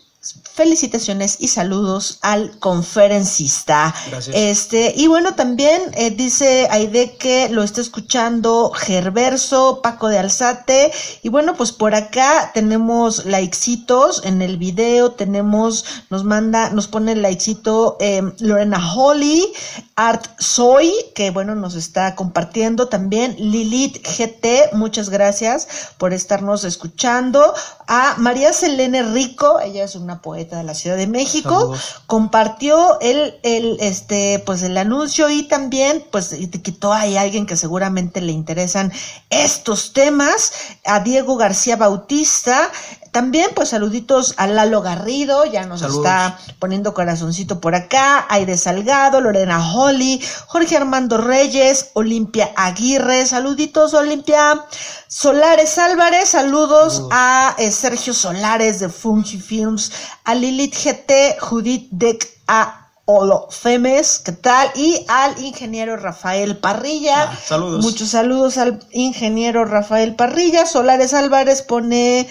felicitaciones y saludos al conferencista. Gracias. Este, y bueno, también eh, dice Aide que lo está escuchando Gerverso, Paco de Alzate, y bueno, pues por acá tenemos likecitos en el video, tenemos, nos manda, nos pone el likecito eh, Lorena Holly, Art Soy, que bueno, nos está compartiendo también, Lilith G T, muchas gracias por estarnos escuchando, a María Selene Rico, ella es una poeta de la Ciudad de México. Saludos. Compartió el, el, este, pues el anuncio y también, pues, etiquetó ahí a alguien que seguramente le interesan estos temas, a Diego García Bautista. También, pues, saluditos a Lalo Garrido, ya nos Saludos. Está poniendo corazoncito por acá, Aide Salgado, Lorena Holly, Jorge Armando Reyes, Olimpia Aguirre, saluditos, Olimpia. Solares Álvarez, saludos, saludos. a eh, Sergio Solares de Funky Films, a Lilith G T, Judith Deck, a Olo Femes, ¿qué tal? Y al ingeniero Rafael Parrilla. Ah, saludos. Muchos saludos al ingeniero Rafael Parrilla. Solares Álvarez pone,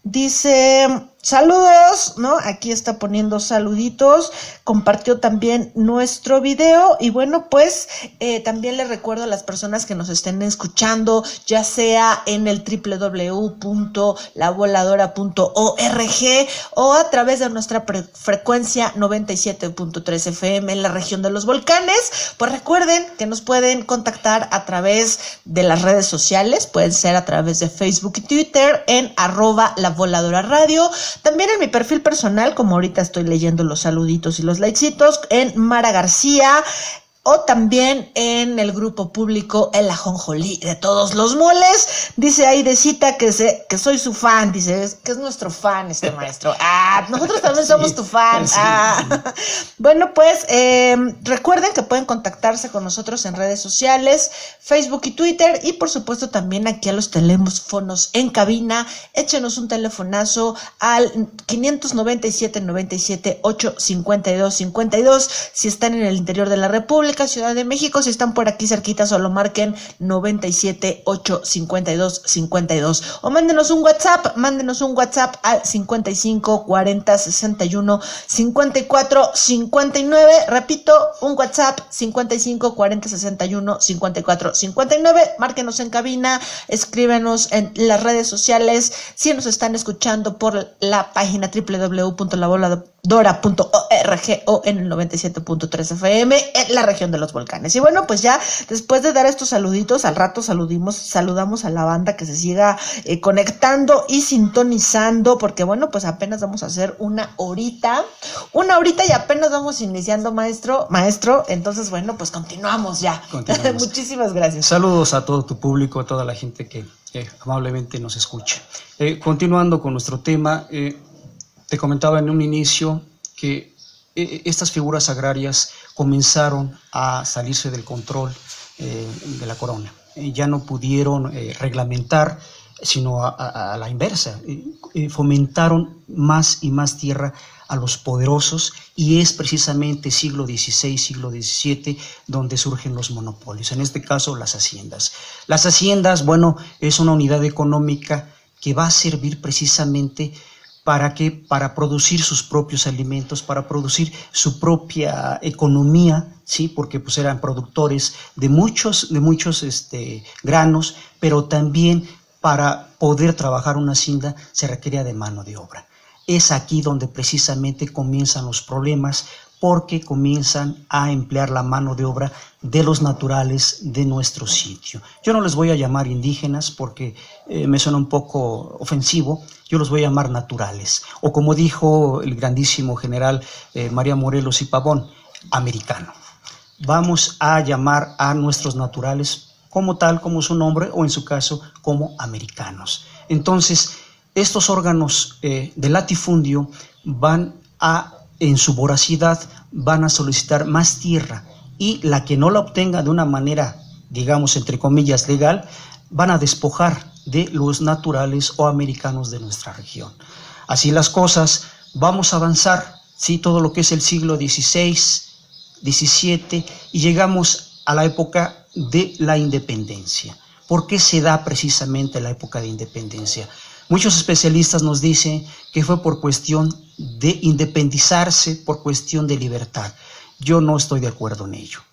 dice, saludos, ¿no? Aquí está poniendo saluditos. Compartió también nuestro video. Y bueno, pues eh, también les recuerdo a las personas que nos estén escuchando, ya sea en el doble u doble u doble u punto la voladora punto org o a través de nuestra pre- frecuencia noventa y siete punto tres F M en la región de los volcanes. Pues recuerden que nos pueden contactar a través de las redes sociales, pueden ser a través de Facebook y Twitter en arroba la voladora radio. También en mi perfil personal, como ahorita estoy leyendo los saluditos y los likecitos, en Mara García, o también en el grupo público El Ajonjolí de todos los moles. Dice Aidecita que, se, que soy su fan, dice que es nuestro fan este maestro. Ah, nosotros también sí, somos tu fan. Sí, ah. Sí. Bueno, pues eh, recuerden que pueden contactarse con nosotros en redes sociales, Facebook y Twitter, y por supuesto también aquí a los teléfonos en cabina. Échenos un telefonazo al quinientos noventa y siete, noventa y siete, ocho cincuenta y dos, cincuenta y dos si están en el interior de la República, Ciudad de México. Si están por aquí cerquita, solo marquen noventa y siete, ocho cincuenta y dos, cincuenta y dos, o mándenos un WhatsApp, mándenos un WhatsApp al cincuenta y cinco, cuarenta, sesenta y uno, cincuenta y cuatro, cincuenta y nueve. Repito, un WhatsApp cincuenta y cinco, cuarenta, sesenta y uno, cincuenta y cuatro, cincuenta y nueve. Márquenos en cabina, escríbenos en las redes sociales. Si nos están escuchando por la página doble u doble u doble u punto la voladora punto org o en el noventa y siete punto tres F M en la región de los volcanes. Y bueno, pues ya después de dar estos saluditos, al rato saludimos, saludamos a la banda que se siga eh, conectando y sintonizando, porque bueno, pues apenas vamos a hacer una horita, una horita y apenas vamos iniciando, maestro, maestro, entonces bueno, pues continuamos ya. Continuamos. Muchísimas gracias. Saludos a todo tu público, a toda la gente que eh, amablemente nos escucha. Eh, continuando con nuestro tema, eh, te comentaba en un inicio que eh, estas figuras agrarias comenzaron a salirse del control eh, de la corona. Eh, ya no pudieron eh, reglamentar, sino a, a, a la inversa. Eh, eh, fomentaron más y más tierra a los poderosos, y es precisamente siglo dieciséis, siglo diecisiete donde surgen los monopolios, en este caso las haciendas. Las haciendas, bueno, es una unidad económica que va a servir precisamente ¿para qué? Para producir sus propios alimentos, para producir su propia economía, ¿sí? Porque pues eran productores de muchos, de muchos este, granos, pero también para poder trabajar una hacienda se requería de mano de obra. Es aquí donde precisamente comienzan los problemas, porque comienzan a emplear la mano de obra de los naturales de nuestro sitio. Yo no les voy a llamar indígenas porque eh, me suena un poco ofensivo, yo los voy a llamar naturales, o como dijo el grandísimo general eh, María Morelos y Pavón, americano. Vamos a llamar a nuestros naturales como tal, como su nombre, o en su caso, como americanos. Entonces, estos órganos eh, de latifundio van a, en su voracidad, van a solicitar más tierra, y la que no la obtenga de una manera, digamos, entre comillas, legal, van a despojar de los naturales o americanos de nuestra región. Así las cosas, vamos a avanzar, ¿sí? Todo lo que es el siglo dieciséis, diecisiete, y llegamos a la época de la independencia. ¿Por qué se da precisamente la época de independencia? Muchos especialistas nos dicen que fue por cuestión de independizarse, por cuestión de libertad. Yo no estoy de acuerdo en ello.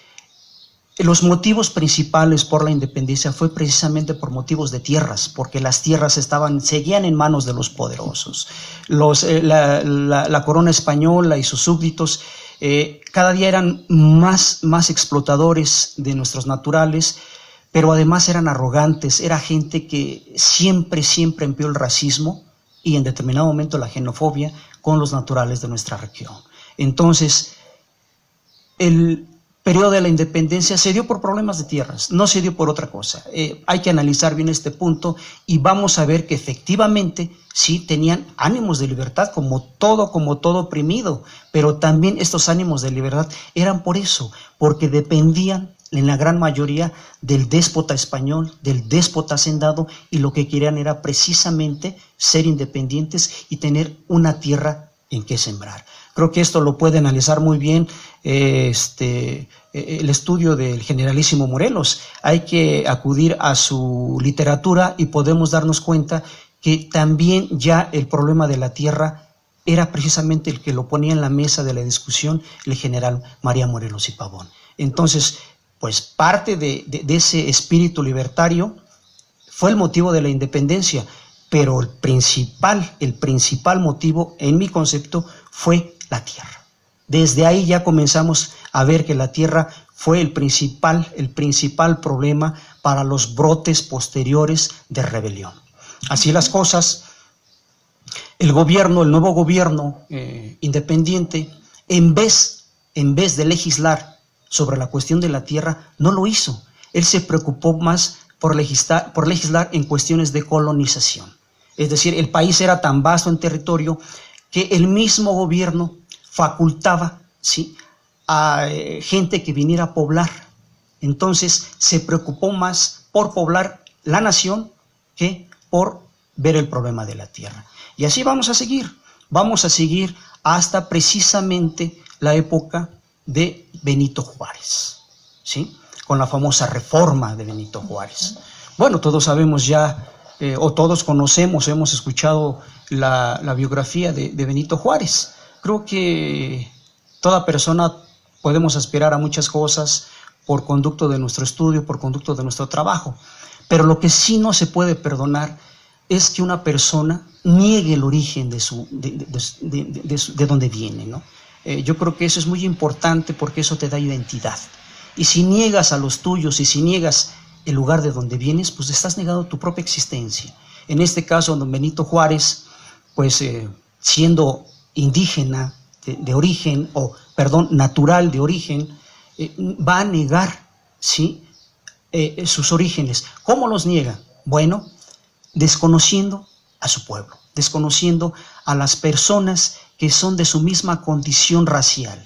Los motivos principales por la independencia fue precisamente por motivos de tierras, porque las tierras estaban, seguían en manos de los poderosos. Los, eh, la, la, la corona española y sus súbditos eh, cada día eran más, más explotadores de nuestros naturales, pero además eran arrogantes, era gente que siempre, siempre empleó el racismo y en determinado momento la xenofobia con los naturales de nuestra región. Entonces, el periodo de la independencia se dio por problemas de tierras, no se dio por otra cosa. Eh, hay que analizar bien este punto y vamos a ver que efectivamente sí tenían ánimos de libertad como todo, como todo oprimido, pero también estos ánimos de libertad eran por eso, porque dependían en la gran mayoría del déspota español, del déspota hacendado, y lo que querían era precisamente ser independientes y tener una tierra en que sembrar. Creo que esto lo puede analizar muy bien eh, este, eh, el estudio del generalísimo Morelos. Hay que acudir a su literatura y podemos darnos cuenta que también ya el problema de la tierra era precisamente el que lo ponía en la mesa de la discusión el general María Morelos y Pavón. Entonces, pues parte de, de, de ese espíritu libertario fue el motivo de la independencia, pero el principal, el principal motivo, en mi concepto, fue la tierra. Desde ahí ya comenzamos a ver que la tierra fue el principal, el principal problema para los brotes posteriores de rebelión. Así las cosas, el gobierno, el nuevo gobierno eh, independiente, en vez, en vez de legislar sobre la cuestión de la tierra, no lo hizo. Él se preocupó más por legislar, por legislar en cuestiones de colonización. Es decir, el país era tan vasto en territorio que el mismo gobierno facultaba, ¿sí?, a eh, gente que viniera a poblar. Entonces se preocupó más por poblar la nación que por ver el problema de la tierra. Y así vamos a seguir, vamos a seguir hasta precisamente la época de Benito Juárez, ¿sí?, con la famosa reforma de Benito Juárez. Bueno, todos sabemos ya, eh, o todos conocemos, hemos escuchado la, la biografía de, de Benito Juárez. Creo que toda persona podemos aspirar a muchas cosas por conducto de nuestro estudio, por conducto de nuestro trabajo, pero lo que sí no se puede perdonar es que una persona niegue el origen de, su, de, de, de, de, de, su, de donde viene, ¿no? Eh, yo creo que eso es muy importante porque eso te da identidad. Y si niegas a los tuyos y si niegas el lugar de donde vienes, pues estás negando tu propia existencia. En este caso, don Benito Juárez, pues eh, siendo indígena de, de origen, o perdón, natural de origen, eh, va a negar, ¿sí?, eh, sus orígenes. ¿Cómo los niega? Bueno, desconociendo a su pueblo, desconociendo a las personas que son de su misma condición racial.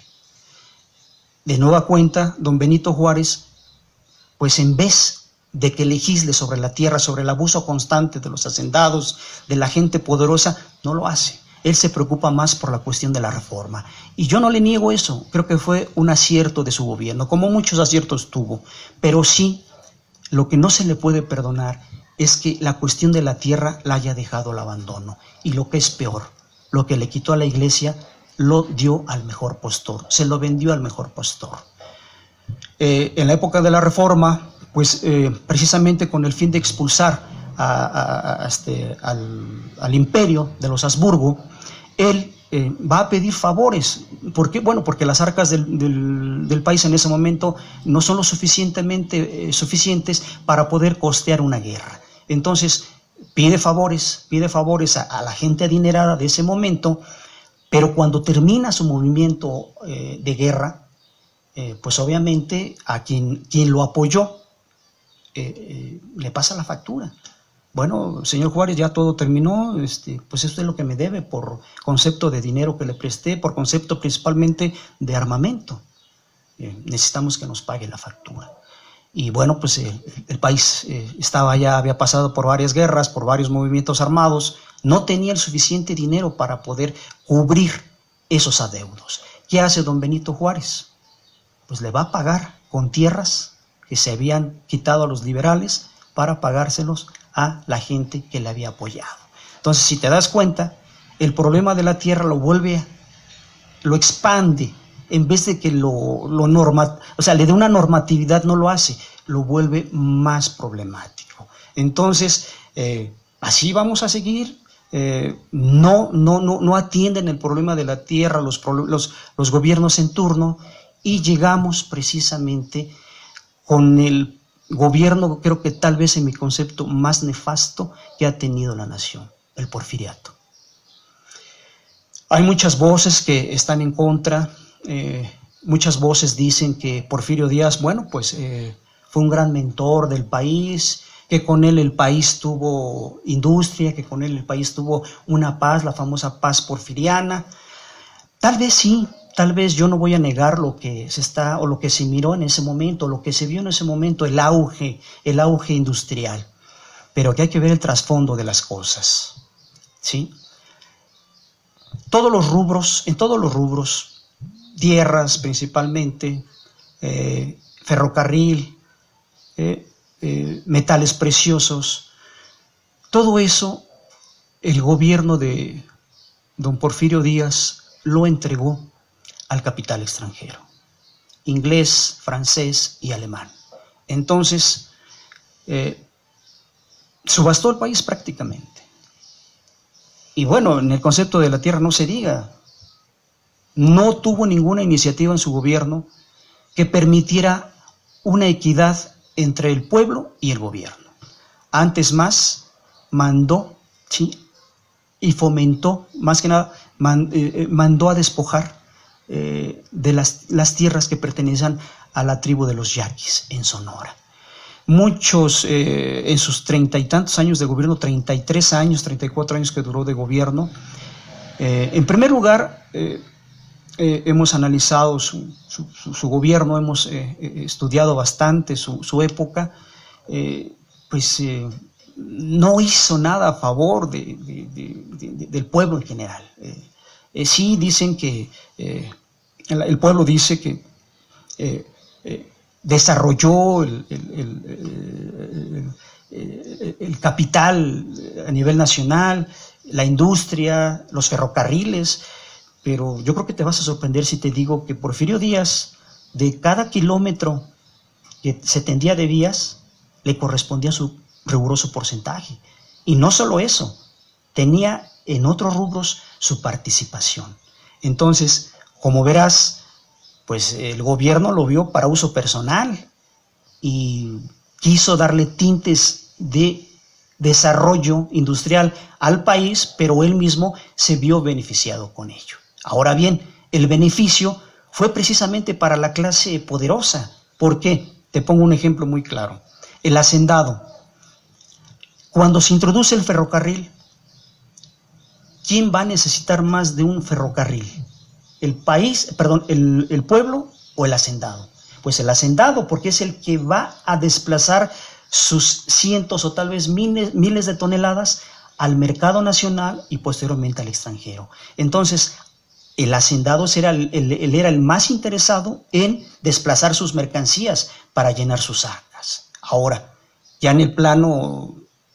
De nueva cuenta, don Benito Juárez, pues en vez de que legisle sobre la tierra, sobre el abuso constante de los hacendados, de la gente poderosa, no lo hace. Él se preocupa más por la cuestión de la reforma. Y yo no le niego eso, creo que fue un acierto de su gobierno, como muchos aciertos tuvo. Pero sí, lo que no se le puede perdonar es que la cuestión de la tierra la haya dejado al abandono. Y lo que es peor, lo que le quitó a la iglesia lo dio al mejor postor, se lo vendió al mejor postor. Eh, en la época de la Reforma, pues eh, precisamente con el fin de expulsar a, a, a este, al, al imperio de los Habsburgo, él eh, va a pedir favores. ¿Por qué? Bueno, porque las arcas del, del, del país en ese momento no son lo suficientemente eh, suficientes para poder costear una guerra. Entonces pide favores, pide favores a, a la gente adinerada de ese momento, pero cuando termina su movimiento eh, de guerra, eh, pues obviamente a quien, quien lo apoyó eh, eh, le pasa la factura. Bueno, señor Juárez, ya todo terminó, este, pues esto es lo que me debe por concepto de dinero que le presté, por concepto principalmente de armamento. Eh, necesitamos que nos pague la factura. Y bueno, pues eh, el país eh, estaba ya, había pasado por varias guerras, por varios movimientos armados, no tenía el suficiente dinero para poder cubrir esos adeudos. ¿Qué hace don Benito Juárez? Pues le va a pagar con tierras que se habían quitado a los liberales para pagárselos a la gente que le había apoyado. Entonces, si te das cuenta, el problema de la tierra lo vuelve, lo expande, en vez de que lo, lo norma, o sea, le dé una normatividad, no lo hace, lo vuelve más problemático. Entonces, eh, así vamos a seguir. Eh, no, no, no, no atienden el problema de la tierra los, los, los gobiernos en turno, y llegamos precisamente con el gobierno, creo que tal vez en mi concepto, más nefasto que ha tenido la nación, el porfiriato. Hay muchas voces que están en contra, eh, muchas voces dicen que Porfirio Díaz, bueno, pues eh, fue un gran mentor del país, que con él el país tuvo industria, que con él el país tuvo una paz, la famosa paz porfiriana. Tal vez sí, tal vez yo no voy a negar lo que se está, o lo que se miró en ese momento, lo que se vio en ese momento, el auge, el auge industrial, pero que hay que ver el trasfondo de las cosas, ¿sí? Todos los rubros, en todos los rubros, tierras principalmente, eh, ferrocarril, eh, eh, metales preciosos, todo eso el gobierno de don Porfirio Díaz lo entregó al capital extranjero, inglés, francés y alemán. Entonces, eh, subastó el país prácticamente. Y bueno, en el concepto de la tierra no se diga, no tuvo ninguna iniciativa en su gobierno que permitiera una equidad entre el pueblo y el gobierno. Antes más, mandó, ¿sí?, y fomentó, más que nada, man, eh, mandó a despojar eh, de las, las tierras que pertenecían a la tribu de los yaquis en Sonora. Muchos, eh, en sus treinta y tantos años de gobierno, treinta y tres años, treinta y cuatro años que duró de gobierno, eh, en primer lugar, eh, eh, hemos analizado su, su, su, su gobierno, hemos eh, estudiado bastante su, su época, eh, pues eh, no hizo nada a favor de, de, de, de, del pueblo en general. Eh, eh, sí dicen que, eh, el, el pueblo dice que eh, eh, desarrolló el, el, el, el, el capital a nivel nacional, la industria, los ferrocarriles, pero yo creo que te vas a sorprender si te digo que Porfirio Díaz, de cada kilómetro que se tendía de vías, le correspondía su riguroso porcentaje. Y no solo eso, tenía en otros rubros su participación. Entonces, como verás, pues el gobierno lo vio para uso personal y quiso darle tintes de desarrollo industrial al país, pero él mismo se vio beneficiado con ello. Ahora bien, el beneficio fue precisamente para la clase poderosa. ¿Por qué? Te pongo un ejemplo muy claro. El hacendado. Cuando se introduce el ferrocarril, ¿quién va a necesitar más de un ferrocarril? ¿El país, perdón, el, el pueblo o el hacendado? Pues el hacendado, porque es el que va a desplazar sus cientos o tal vez miles, miles de toneladas al mercado nacional y posteriormente al extranjero. Entonces, el hacendado era el, el, el, era el más interesado en desplazar sus mercancías para llenar sus arcas. Ahora, ya en el plano...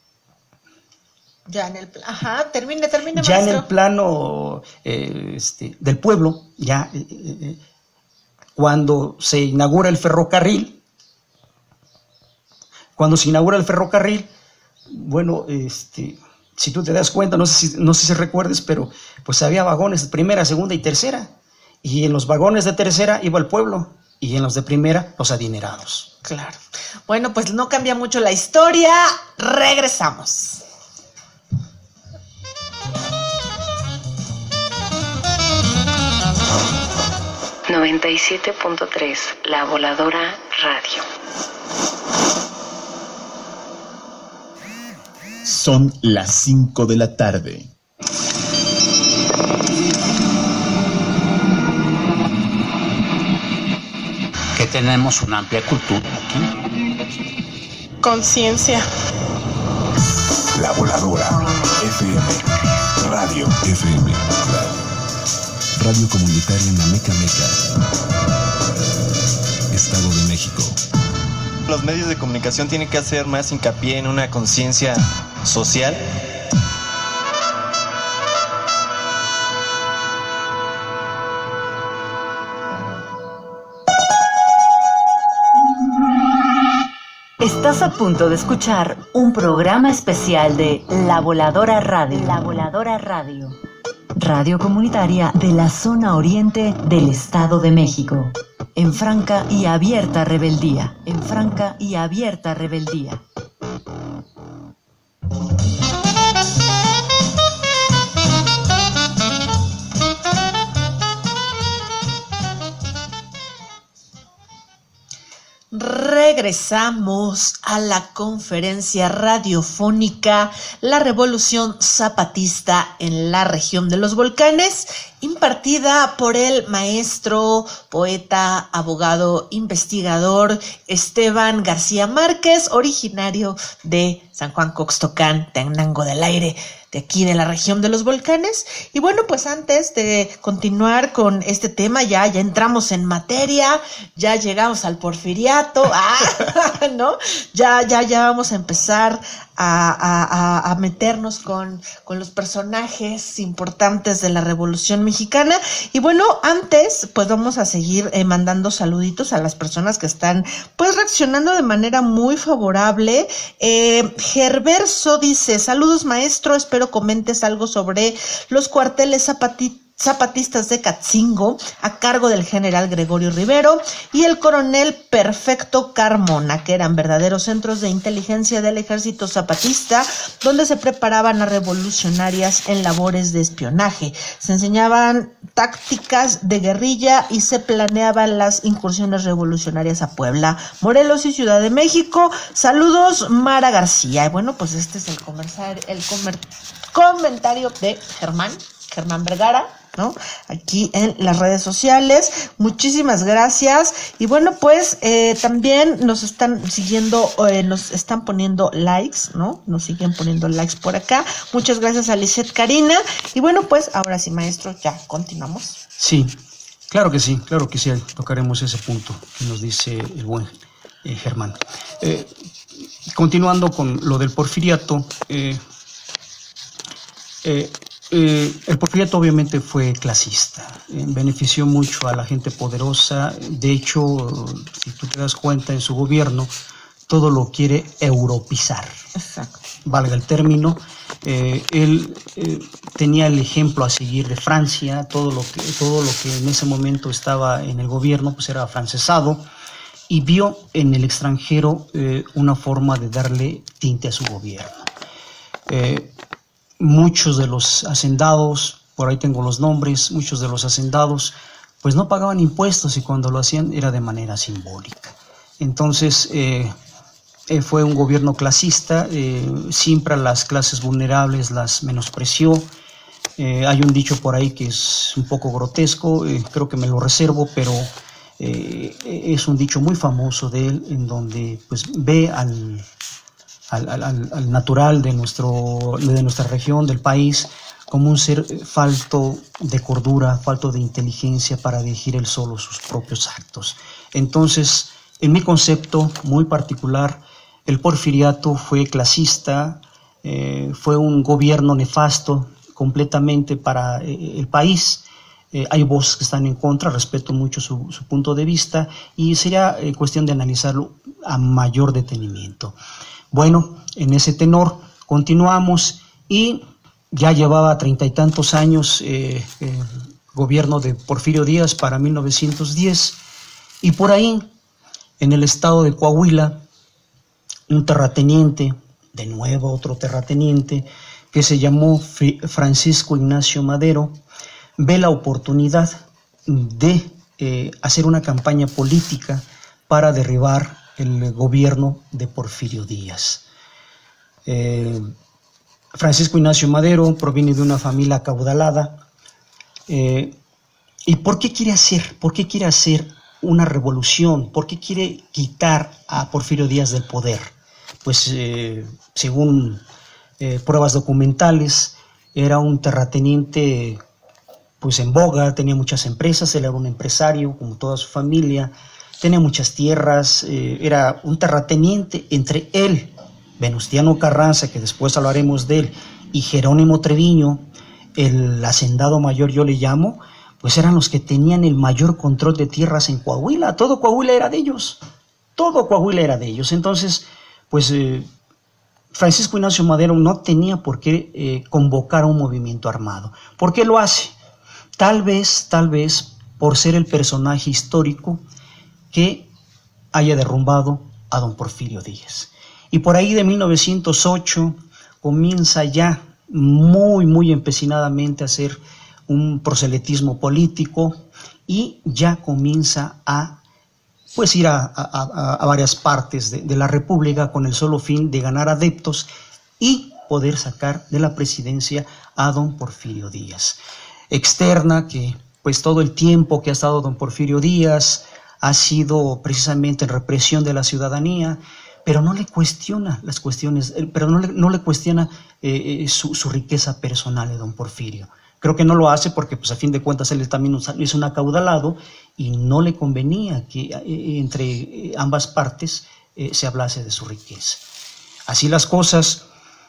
Ya en el plano, ajá, termine, termine, Ya maestro. en el plano eh, este, del pueblo, ya eh, eh, cuando se inaugura el ferrocarril, cuando se inaugura el ferrocarril, bueno, este, si tú te das cuenta, no sé si, no sé si recuerdes, pero pues había vagones de primera, segunda y tercera, y en los vagones de tercera iba el pueblo, y en los de primera, los adinerados. Claro. Bueno, pues no cambia mucho la historia, regresamos. noventa y siete punto tres, La Voladora Radio. Son las cinco de la tarde. Que tenemos una amplia cultura aquí. Conciencia. La Voladora F M. Radio F M. Radio. Radio Comunitaria Nameca Meca, Estado de México. los medios de comunicación tienen que hacer más hincapié en una conciencia social. Estás a punto de escuchar un programa especial de La Voladora Radio. La Voladora Radio. Radio comunitaria de la zona oriente del Estado de México. En franca y abierta rebeldía. En franca y abierta rebeldía. Regresamos a la conferencia radiofónica La Revolución Zapatista en la región de los volcanes, impartida por el maestro, poeta, abogado, investigador Esteban García Márquez, originario de San Juan Coxtocán, Tenango del Aire, de aquí de la región de los volcanes. Y bueno, pues antes de continuar con este tema, ya, ya entramos en materia, ya llegamos al porfiriato, ah, ¿no? Ya, ya, ya vamos a empezar a, a, a meternos con, con los personajes importantes de la Revolución Mexicana. Y bueno, antes, pues vamos a seguir eh, mandando saluditos a las personas que están, pues, reaccionando de manera muy favorable. Eh, Gerverso dice: saludos maestro, espero comentes algo sobre los cuarteles zapati- zapatistas de Catzingo a cargo del general Gregorio Rivero y el coronel Perfecto Carmona, que eran verdaderos centros de inteligencia del ejército zapatista, donde se preparaban a revolucionarias en labores de espionaje. Se enseñaban tácticas de guerrilla y se planeaban las incursiones revolucionarias a Puebla, Morelos y Ciudad de México. Saludos, Mara García. Y bueno, pues este es el, comercial, el comer, comentario de Germán, Germán Vergara, ¿no? Aquí en las redes sociales. Muchísimas gracias. Y bueno, pues eh, también nos están siguiendo, eh, nos están poniendo likes, ¿no? Nos siguen poniendo likes por acá. Muchas gracias a Lisette Karina. Y bueno, pues ahora sí, maestro, ya continuamos. Sí, claro que sí, claro que sí, tocaremos ese punto que nos dice el buen eh, Germán. Eh, continuando con lo del porfiriato, eh, eh, Eh, el porfiriato obviamente fue clasista, eh, benefició mucho a la gente poderosa. De hecho, si tú te das cuenta, en su gobierno todo lo quiere europizar. Exacto. Valga el término. Eh, él eh, tenía el ejemplo a seguir de Francia. Todo lo que todo lo que en ese momento estaba en el gobierno pues era afrancesado, y vio en el extranjero eh, una forma de darle tinte a su gobierno. Eh, Muchos de los hacendados, por ahí tengo los nombres, muchos de los hacendados, pues no pagaban impuestos, y cuando lo hacían era de manera simbólica. Entonces eh, eh, fue un gobierno clasista, eh, siempre a las clases vulnerables las menospreció. Eh, hay un dicho por ahí que es un poco grotesco, eh, creo que me lo reservo, pero eh, es un dicho muy famoso de él, en donde pues ve al... Al, al, al natural de, nuestro, de nuestra región, del país, como un ser falto de cordura, falto de inteligencia para dirigir él solo sus propios actos. Entonces, en mi concepto muy particular, el porfiriato fue clasista, eh, fue un gobierno nefasto completamente para eh, el país. Eh, hay voces que están en contra, respeto mucho su, su punto de vista, y sería eh, cuestión de analizarlo a mayor detenimiento. Bueno, en ese tenor continuamos, y ya llevaba treinta y tantos años eh, el gobierno de Porfirio Díaz para mil novecientos diez, y por ahí, en el estado de Coahuila, un terrateniente, de nuevo otro terrateniente, que se llamó Francisco Ignacio Madero, ve la oportunidad de eh, hacer una campaña política para derribar el gobierno de Porfirio Díaz. Eh, Francisco Ignacio Madero proviene de una familia acaudalada. Eh, ¿Y por qué quiere hacer? ¿Por qué quiere hacer una revolución? ¿Por qué quiere quitar a Porfirio Díaz del poder? Pues eh, según eh, pruebas documentales, era un terrateniente pues en boga, tenía muchas empresas, él era un empresario como toda su familia. tenía muchas tierras, eh, era un terrateniente. Entre él, Venustiano Carranza, que después hablaremos de él, y Jerónimo Treviño, el hacendado mayor yo le llamo, pues eran los que tenían el mayor control de tierras en Coahuila. Todo Coahuila era de ellos, todo Coahuila era de ellos. Entonces, pues eh, Francisco Ignacio Madero no tenía por qué eh, convocar a un movimiento armado. ¿Por qué lo hace? Tal vez, tal vez, por ser el personaje histórico que haya derrumbado a don Porfirio Díaz. Y por ahí de mil novecientos ocho comienza ya muy, muy empecinadamente a hacer un proselitismo político y ya comienza a pues ir a, a, a varias partes de, de la República con el solo fin de ganar adeptos y poder sacar de la presidencia a don Porfirio Díaz. Externa que pues todo el tiempo que ha estado don Porfirio Díaz ha sido precisamente en represión de la ciudadanía, pero no le cuestiona las cuestiones, pero no le, no le cuestiona eh, su, su riqueza personal de don Porfirio. Creo que no lo hace porque pues a fin de cuentas él también es un acaudalado y no le convenía que eh, entre ambas partes eh, se hablase de su riqueza. Así las cosas,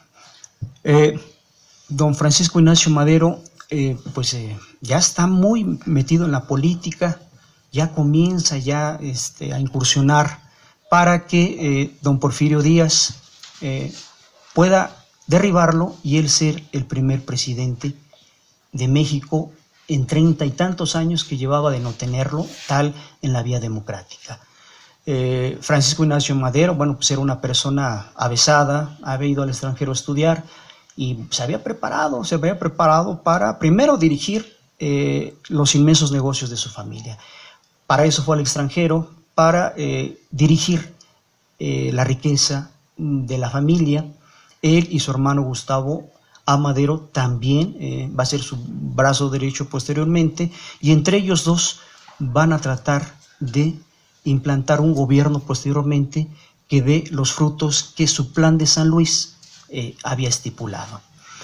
eh, don Francisco Ignacio Madero eh, pues eh, ya está muy metido en la política, ya comienza ya este, a incursionar para que eh, don Porfirio Díaz eh, pueda derribarlo y él ser el primer presidente de México en treinta y tantos años que llevaba de no tenerlo tal en la vía democrática. Eh, Francisco Ignacio Madero, bueno, pues era una persona avesada, había ido al extranjero a estudiar y se había preparado, se había preparado para primero dirigir eh, los inmensos negocios de su familia. Para eso fue al extranjero, para eh, dirigir eh, la riqueza de la familia. Él y su hermano Gustavo A. Madero también eh, va a ser su brazo derecho posteriormente, y entre ellos dos van a tratar de implantar un gobierno posteriormente que dé los frutos que su plan de San Luis eh, había estipulado.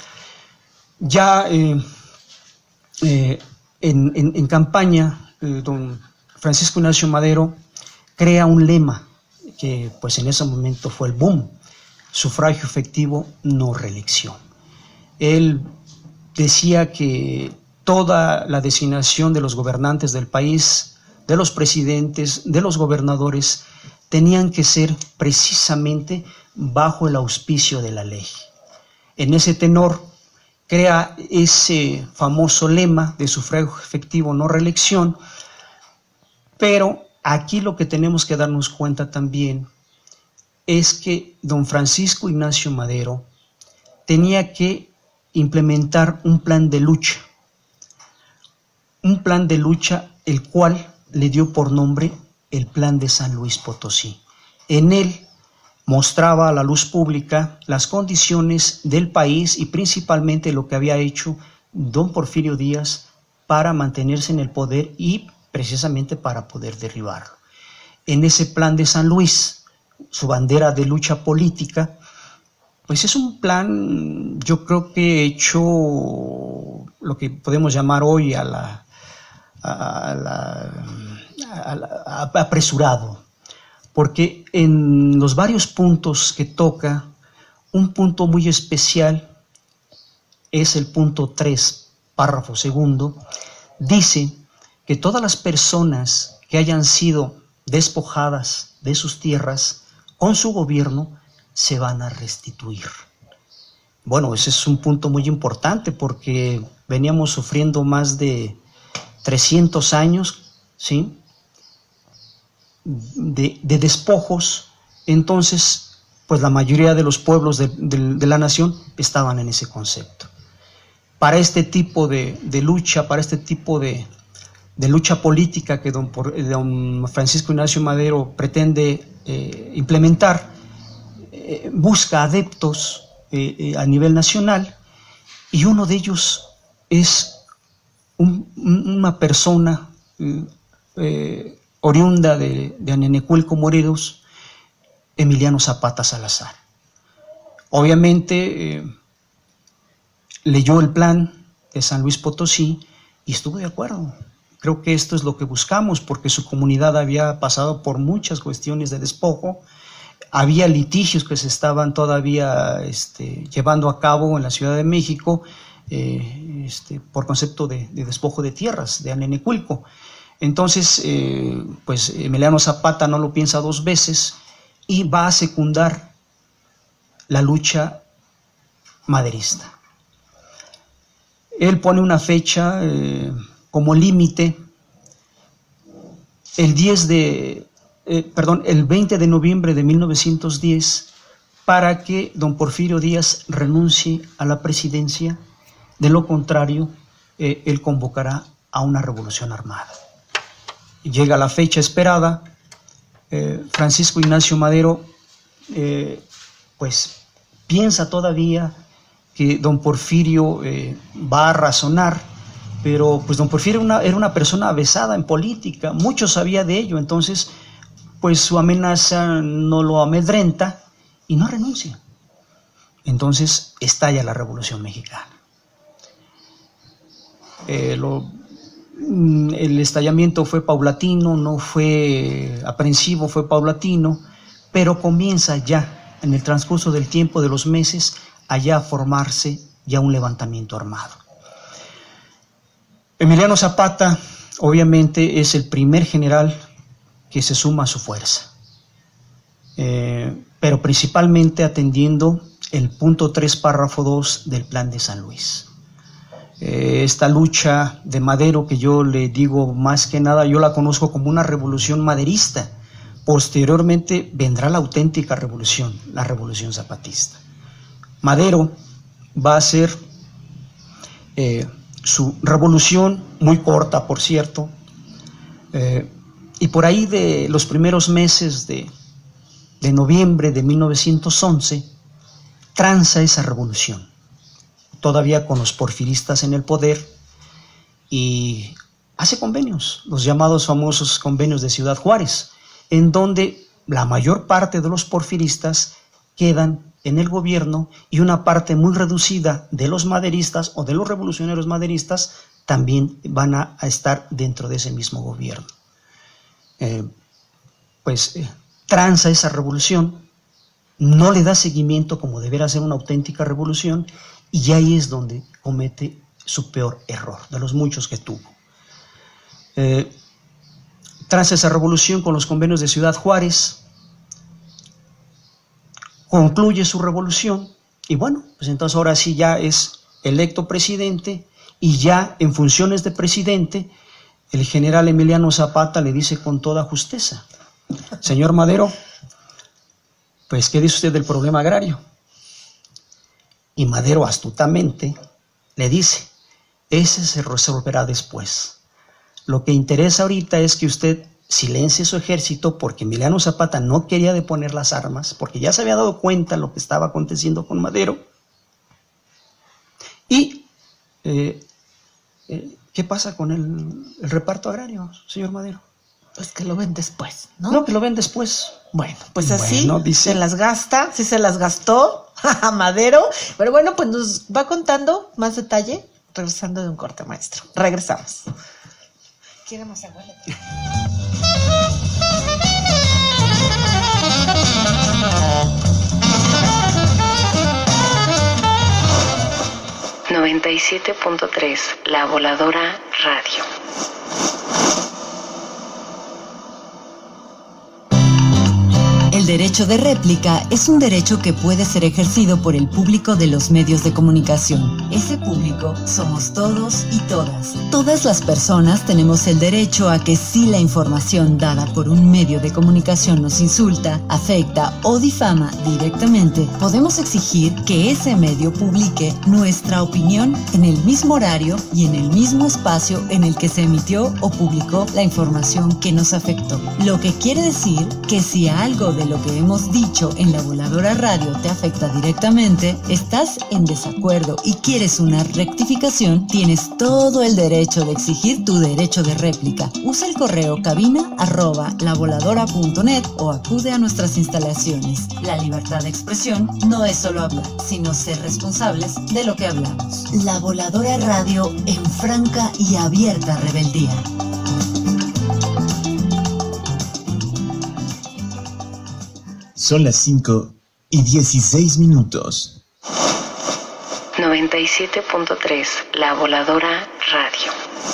Ya eh, eh, en, en, en campaña, eh, don Francisco Ignacio Madero crea un lema que pues en ese momento fue el boom: sufragio efectivo, no reelección. Él decía que toda la designación de los gobernantes del país, de los presidentes, de los gobernadores, tenían que ser precisamente bajo el auspicio de la ley. En ese tenor crea ese famoso lema de sufragio efectivo, no reelección, pero aquí lo que tenemos que darnos cuenta también es que don Francisco Ignacio Madero tenía que implementar un plan de lucha, un plan de lucha el cual le dio por nombre el Plan de San Luis Potosí. En él mostraba a la luz pública las condiciones del país y principalmente lo que había hecho don Porfirio Díaz para mantenerse en el poder y precisamente para poder derribarlo. En ese Plan de San Luis, su bandera de lucha política, pues es un plan, yo creo que hecho lo que podemos llamar hoy a la, a la, a la a, apresurado, porque en los varios puntos que toca, un punto muy especial es el punto tres, párrafo segundo, dice que todas las personas que hayan sido despojadas de sus tierras con su gobierno se van a restituir. Bueno, ese es un punto muy importante porque veníamos sufriendo más de trescientos años, ¿sí?, de, de despojos. Entonces, pues la mayoría de los pueblos de, de, de la nación estaban en ese concepto. Para este tipo de, de lucha, para este tipo de, de lucha política que don, don Francisco Ignacio Madero pretende eh, implementar, eh, busca adeptos eh, eh, a nivel nacional, y uno de ellos es un, una persona eh, eh, oriunda de, de Anenecuilco, Morelos, Emiliano Zapata Salazar. Obviamente eh, leyó el plan de San Luis Potosí y estuvo de acuerdo. creo que esto es lo que buscamos, porque su comunidad había pasado por muchas cuestiones de despojo, había litigios que se estaban todavía este, llevando a cabo en la Ciudad de México eh, este, por concepto de, de despojo de tierras, de Anenecuilco. Entonces, eh, pues Emiliano Zapata no lo piensa dos veces y va a secundar la lucha maderista. Él pone una fecha eh, como límite, el diez de, eh, perdón, el veinte de noviembre de mil novecientos diez, para que don Porfirio Díaz renuncie a la presidencia. De lo contrario, eh, él convocará a una revolución armada. Llega la fecha esperada, eh, Francisco Ignacio Madero, eh, pues piensa todavía que don Porfirio eh, va a razonar, pero pues don Porfirio una, era una persona avesada en política, mucho sabía de ello, entonces pues su amenaza no lo amedrenta y no renuncia. Entonces estalla la Revolución Mexicana. Eh, lo, el estallamiento fue paulatino, no fue aprensivo, fue paulatino, pero comienza ya en el transcurso del tiempo, de los meses, allá a formarse ya un levantamiento armado. Emiliano Zapata, obviamente, es el primer general que se suma a su fuerza, eh, pero principalmente atendiendo el punto tres, párrafo dos del Plan de San Luis. Eh, esta lucha de Madero, que yo le digo más que nada, yo la conozco como una revolución maderista. Posteriormente vendrá la auténtica revolución, la revolución zapatista. Madero va a hacer eh, su revolución, muy corta por cierto, eh, y por ahí de los primeros meses de, de noviembre de mil novecientos once, tranza esa revolución, todavía con los porfiristas en el poder, y hace convenios, los llamados famosos convenios de Ciudad Juárez, en donde la mayor parte de los porfiristas quedan en el gobierno y una parte muy reducida de los maderistas o de los revolucionarios maderistas también van a, a estar dentro de ese mismo gobierno. Eh, pues eh, tranza esa revolución, no le da seguimiento como debería ser una auténtica revolución, y ahí es donde comete su peor error, de los muchos que tuvo. Eh, tranza esa revolución con los convenios de Ciudad Juárez, concluye su revolución y bueno, pues entonces ahora sí ya es electo presidente, y ya en funciones de presidente el general Emiliano Zapata le dice con toda justeza: señor Madero, pues ¿qué dice usted del problema agrario? Y Madero astutamente le dice: ese se resolverá después. Lo que interesa ahorita es que usted silencie su ejército, porque Emiliano Zapata no quería deponer las armas, porque ya se había dado cuenta de lo que estaba aconteciendo con Madero. Y, eh, eh, ¿qué pasa con el, el reparto agrario, señor Madero? Pues que lo ven después, ¿no? No, que lo ven después. Bueno, pues así bueno, dice, se las gasta, sí se las gastó a Madero. Pero bueno, pues nos va contando más detalle regresando de un corte, maestro. Regresamos. ¿Quiere más agua? noventa y siete punto tres, La Voladora Radio. El derecho de réplica es un derecho que puede ser ejercido por el público de los medios de comunicación. Ese público somos todos y todas. Todas las personas tenemos el derecho a que si la información dada por un medio de comunicación nos insulta, afecta o difama directamente, podemos exigir que ese medio publique nuestra opinión en el mismo horario y en el mismo espacio en el que se emitió o publicó la información que nos afectó. Lo que quiere decir que si algo de lo que hemos dicho en La Voladora Radio te afecta directamente, estás en desacuerdo y quieres una rectificación, tienes todo el derecho de exigir tu derecho de réplica. Usa el correo cabina arroba lavoladora punto net o acude a nuestras instalaciones. La libertad de expresión no es solo hablar, sino ser responsables de lo que hablamos. La Voladora Radio en franca y abierta rebeldía. Son las cinco y dieciséis minutos. noventa y siete punto tres, La Voladora Radio.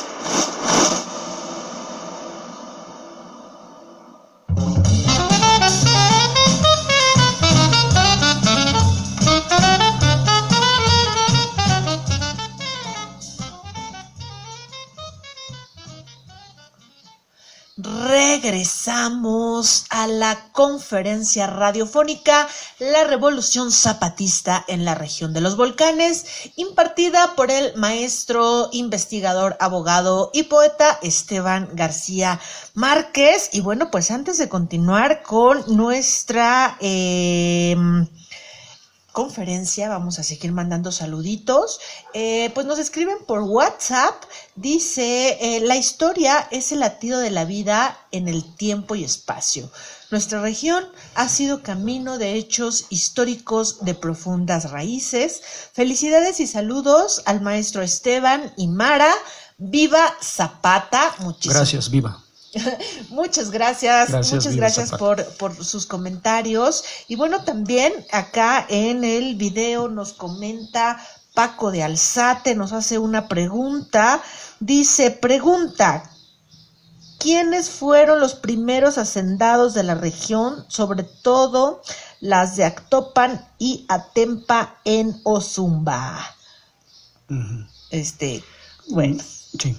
Regresamos a la conferencia radiofónica La Revolución Zapatista en la región de los volcanes, impartida por el maestro, investigador, abogado y poeta Esteban García Márquez. Y bueno, pues antes de continuar con nuestra eh, conferencia, vamos a seguir mandando saluditos. Eh, pues nos escriben por WhatsApp. Dice, eh, la historia es el latido de la vida en el tiempo y espacio. Nuestra región ha sido camino de hechos históricos de profundas raíces. Felicidades y saludos al maestro Esteban y Mara. ¡Viva Zapata! Muchísimas gracias, viva. Muchas gracias, gracias muchas gracias por, por sus comentarios. Y bueno, también acá en el video nos comenta Paco de Alzate, nos hace una pregunta. Dice, pregunta, ¿quiénes fueron los primeros hacendados de la región, sobre todo las de Actopan y Atempa en Ozumba? Uh-huh. Este, bueno. Sí.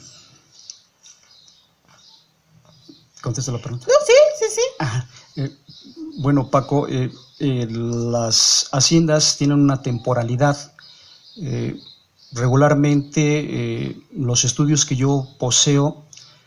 ¿Contesto la pregunta? No, sí, sí, sí. Ajá. Eh, bueno, Paco, eh, eh, las haciendas tienen una temporalidad. Eh, regularmente eh, los estudios que yo poseo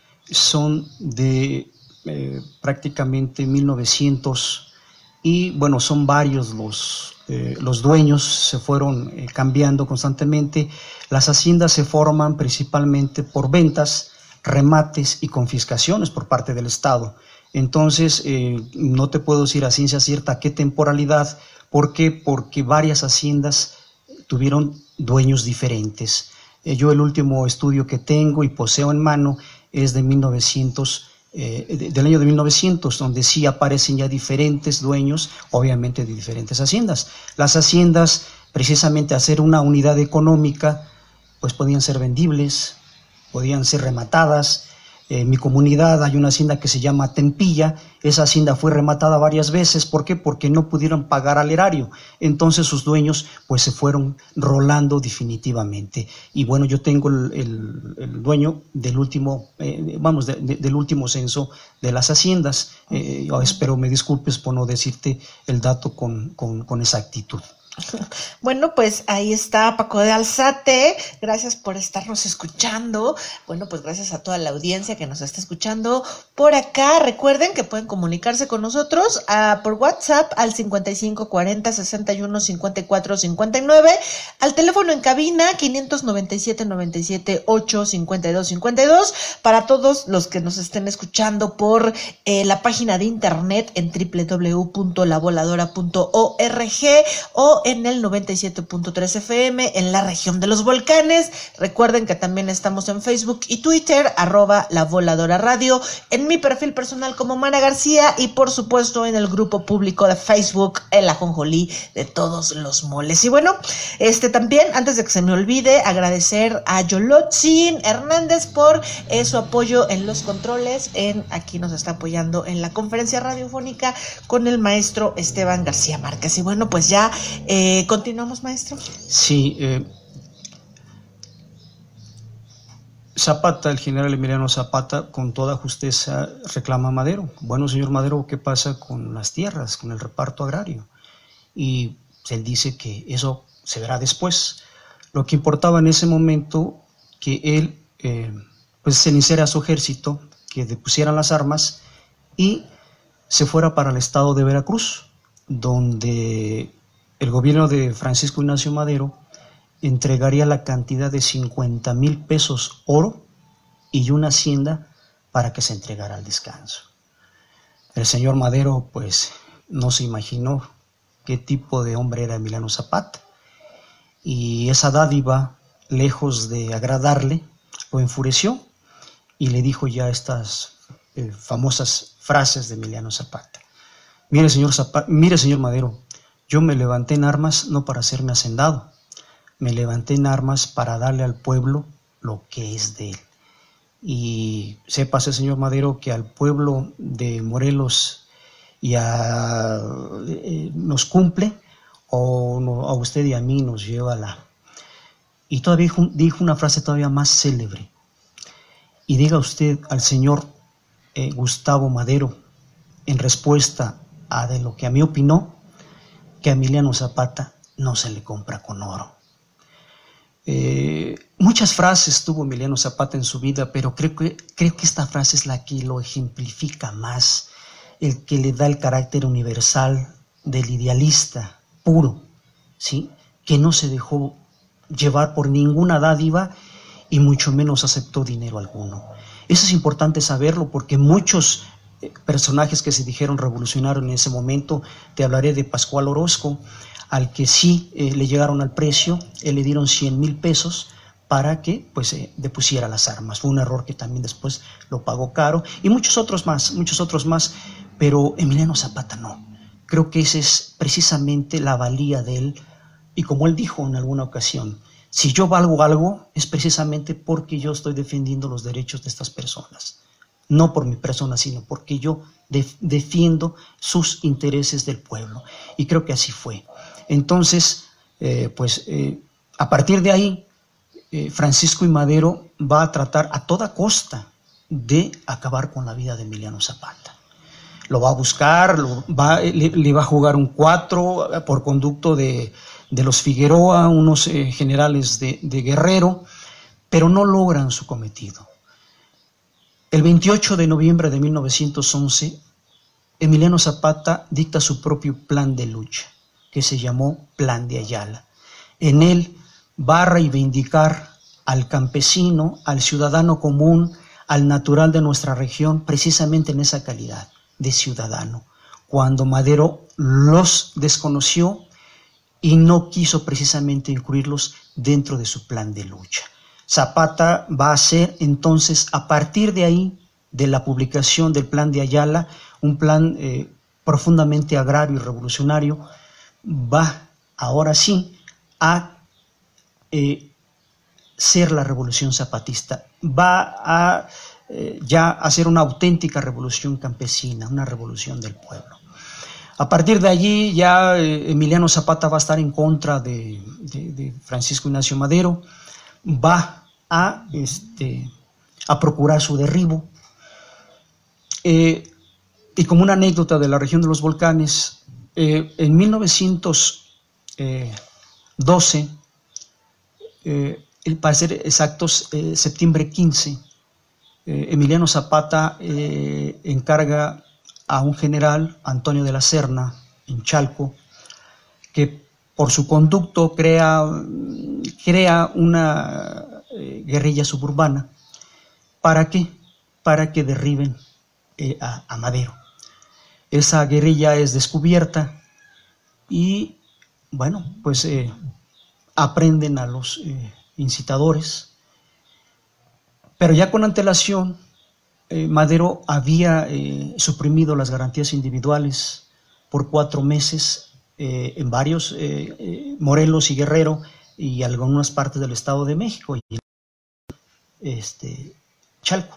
son de eh, prácticamente mil novecientos y bueno, son varios los, eh, los dueños, se fueron eh, cambiando constantemente. Las haciendas se forman principalmente por ventas, remates y confiscaciones por parte del Estado. Entonces, eh, no te puedo decir a ciencia cierta qué temporalidad. ¿Por qué? Porque varias haciendas tuvieron dueños diferentes. Eh, yo el último estudio que tengo y poseo en mano es de mil novecientos, eh, de, del año de mil novecientos, donde sí aparecen ya diferentes dueños, obviamente de diferentes haciendas. Las haciendas, precisamente hacer una unidad económica, pues podían ser vendibles, podían ser rematadas. En mi comunidad hay una hacienda que se llama Tempilla. Esa hacienda fue rematada varias veces. ¿Por qué? Porque no pudieron pagar al erario. Entonces sus dueños pues se fueron rolando definitivamente. Y bueno, yo tengo el, el, el dueño del último, eh, vamos, de, de, del último censo de las haciendas. Eh, yo espero me disculpes por no decirte el dato con, con, con exactitud. Bueno, pues ahí está Paco de Alzate, gracias por estarnos escuchando. Bueno, pues gracias a toda la audiencia que nos está escuchando por acá. Recuerden que pueden comunicarse con nosotros uh, por WhatsApp al cincuenta y cinco cuarenta sesenta y uno cincuenta y cuatro cincuenta y nueve, al teléfono en cabina quinientos noventa y siete noventa y siete ocho cincuenta y dos cincuenta y dos, para todos los que nos estén escuchando por eh, la página de internet en doble u doble u doble u punto la voladora punto org o en el noventa y siete punto tres F M en la región de los volcanes. Recuerden que también estamos en Facebook y Twitter, arroba La Voladora Radio, en mi perfil personal como Mara García y por supuesto en el grupo público de Facebook, El Ajonjolí de todos los moles. Y bueno, este también, antes de que se me olvide, agradecer a Yolotzin Hernández por eh, su apoyo en los controles. En, aquí nos está apoyando en la conferencia radiofónica con el maestro Esteban García Márquez. Y bueno, pues ya Eh, ¿continuamos, maestro? Sí, eh, Zapata, el general Emiliano Zapata, con toda justeza reclama a Madero. Bueno, señor Madero, ¿qué pasa con las tierras, con el reparto agrario? Y él dice que eso se verá después. Lo que importaba en ese momento, que él eh, pues se iniciara a su ejército, que depusieran las armas y se fuera para el estado de Veracruz, donde el gobierno de Francisco Ignacio Madero entregaría la cantidad de cincuenta mil pesos oro y una hacienda para que se entregara al descanso. El señor Madero pues no se imaginó qué tipo de hombre era Emiliano Zapata, y esa dádiva, lejos de agradarle, lo enfureció y le dijo ya estas eh, famosas frases de Emiliano Zapata. Mire, señor Zapata, mire, señor Madero, yo me levanté en armas no para hacerme hacendado, me levanté en armas para darle al pueblo lo que es de él. Y sépase, señor Madero, que al pueblo de Morelos y a, eh, nos cumple, o no, a usted y a mí nos lleva la... Y todavía dijo, dijo una frase todavía más célebre. Y diga usted al señor eh, Gustavo Madero, en respuesta a de lo que a mí opinó, que a Emiliano Zapata no se le compra con oro. Eh, muchas frases tuvo Emiliano Zapata en su vida, pero creo que, creo que esta frase es la que lo ejemplifica más, el que le da el carácter universal del idealista puro, ¿sí? Que no se dejó llevar por ninguna dádiva y mucho menos aceptó dinero alguno. Eso es importante saberlo porque muchos eh, personajes que se dijeron revolucionarios en ese momento, te hablaré de Pascual Orozco, al que sí eh, le llegaron al precio, eh, le dieron cien mil pesos para que pues eh, depusiera las armas. Fue un error que también después lo pagó caro, y muchos otros más, muchos otros más, pero Emiliano Zapata no. Creo que esa es precisamente la valía de él, y como él dijo en alguna ocasión, si yo valgo algo es precisamente porque yo estoy defendiendo los derechos de estas personas, no por mi persona, sino porque yo def- defiendo sus intereses del pueblo, y creo que así fue. Entonces, eh, pues eh, a partir de ahí, eh, Francisco I. Madero va a tratar a toda costa de acabar con la vida de Emiliano Zapata. Lo va a buscar, lo va, le, le va a jugar un cuatro por conducto de, de los Figueroa, unos eh, generales de, de Guerrero, pero no logran su cometido. El veintiocho de noviembre de mil novecientos once, Emiliano Zapata dicta su propio plan de lucha, que se llamó Plan de Ayala. En él va a reivindicar al campesino, al ciudadano común, al natural de nuestra región, precisamente en esa calidad de ciudadano, cuando Madero los desconoció y no quiso precisamente incluirlos dentro de su plan de lucha. Zapata va a hacer entonces, a partir de ahí, de la publicación del Plan de Ayala, un plan eh, profundamente agrario y revolucionario, va ahora sí a eh, ser la revolución zapatista, va a eh, ya hacer una auténtica revolución campesina, una revolución del pueblo. A partir de allí ya eh, Emiliano Zapata va a estar en contra de, de, de Francisco Ignacio Madero, va a, este, a procurar su derribo. Eh, y como una anécdota de la región de los volcanes, eh, en mil novecientos doce, eh, para ser exactos, eh, septiembre quince, eh, Emiliano Zapata eh, encarga a un general, Antonio de la Serna, en Chalco, que por su conducto crea, crea una eh, guerrilla suburbana. ¿Para qué? Para que derriben eh, a, a Madero. Esa guerrilla es descubierta y, bueno, pues eh, aprenden a los eh, incitadores, pero ya con antelación, eh, Madero había eh, suprimido las garantías individuales por cuatro meses eh, en varios, eh, eh, Morelos y Guerrero y algunas partes del Estado de México y este, Chalco.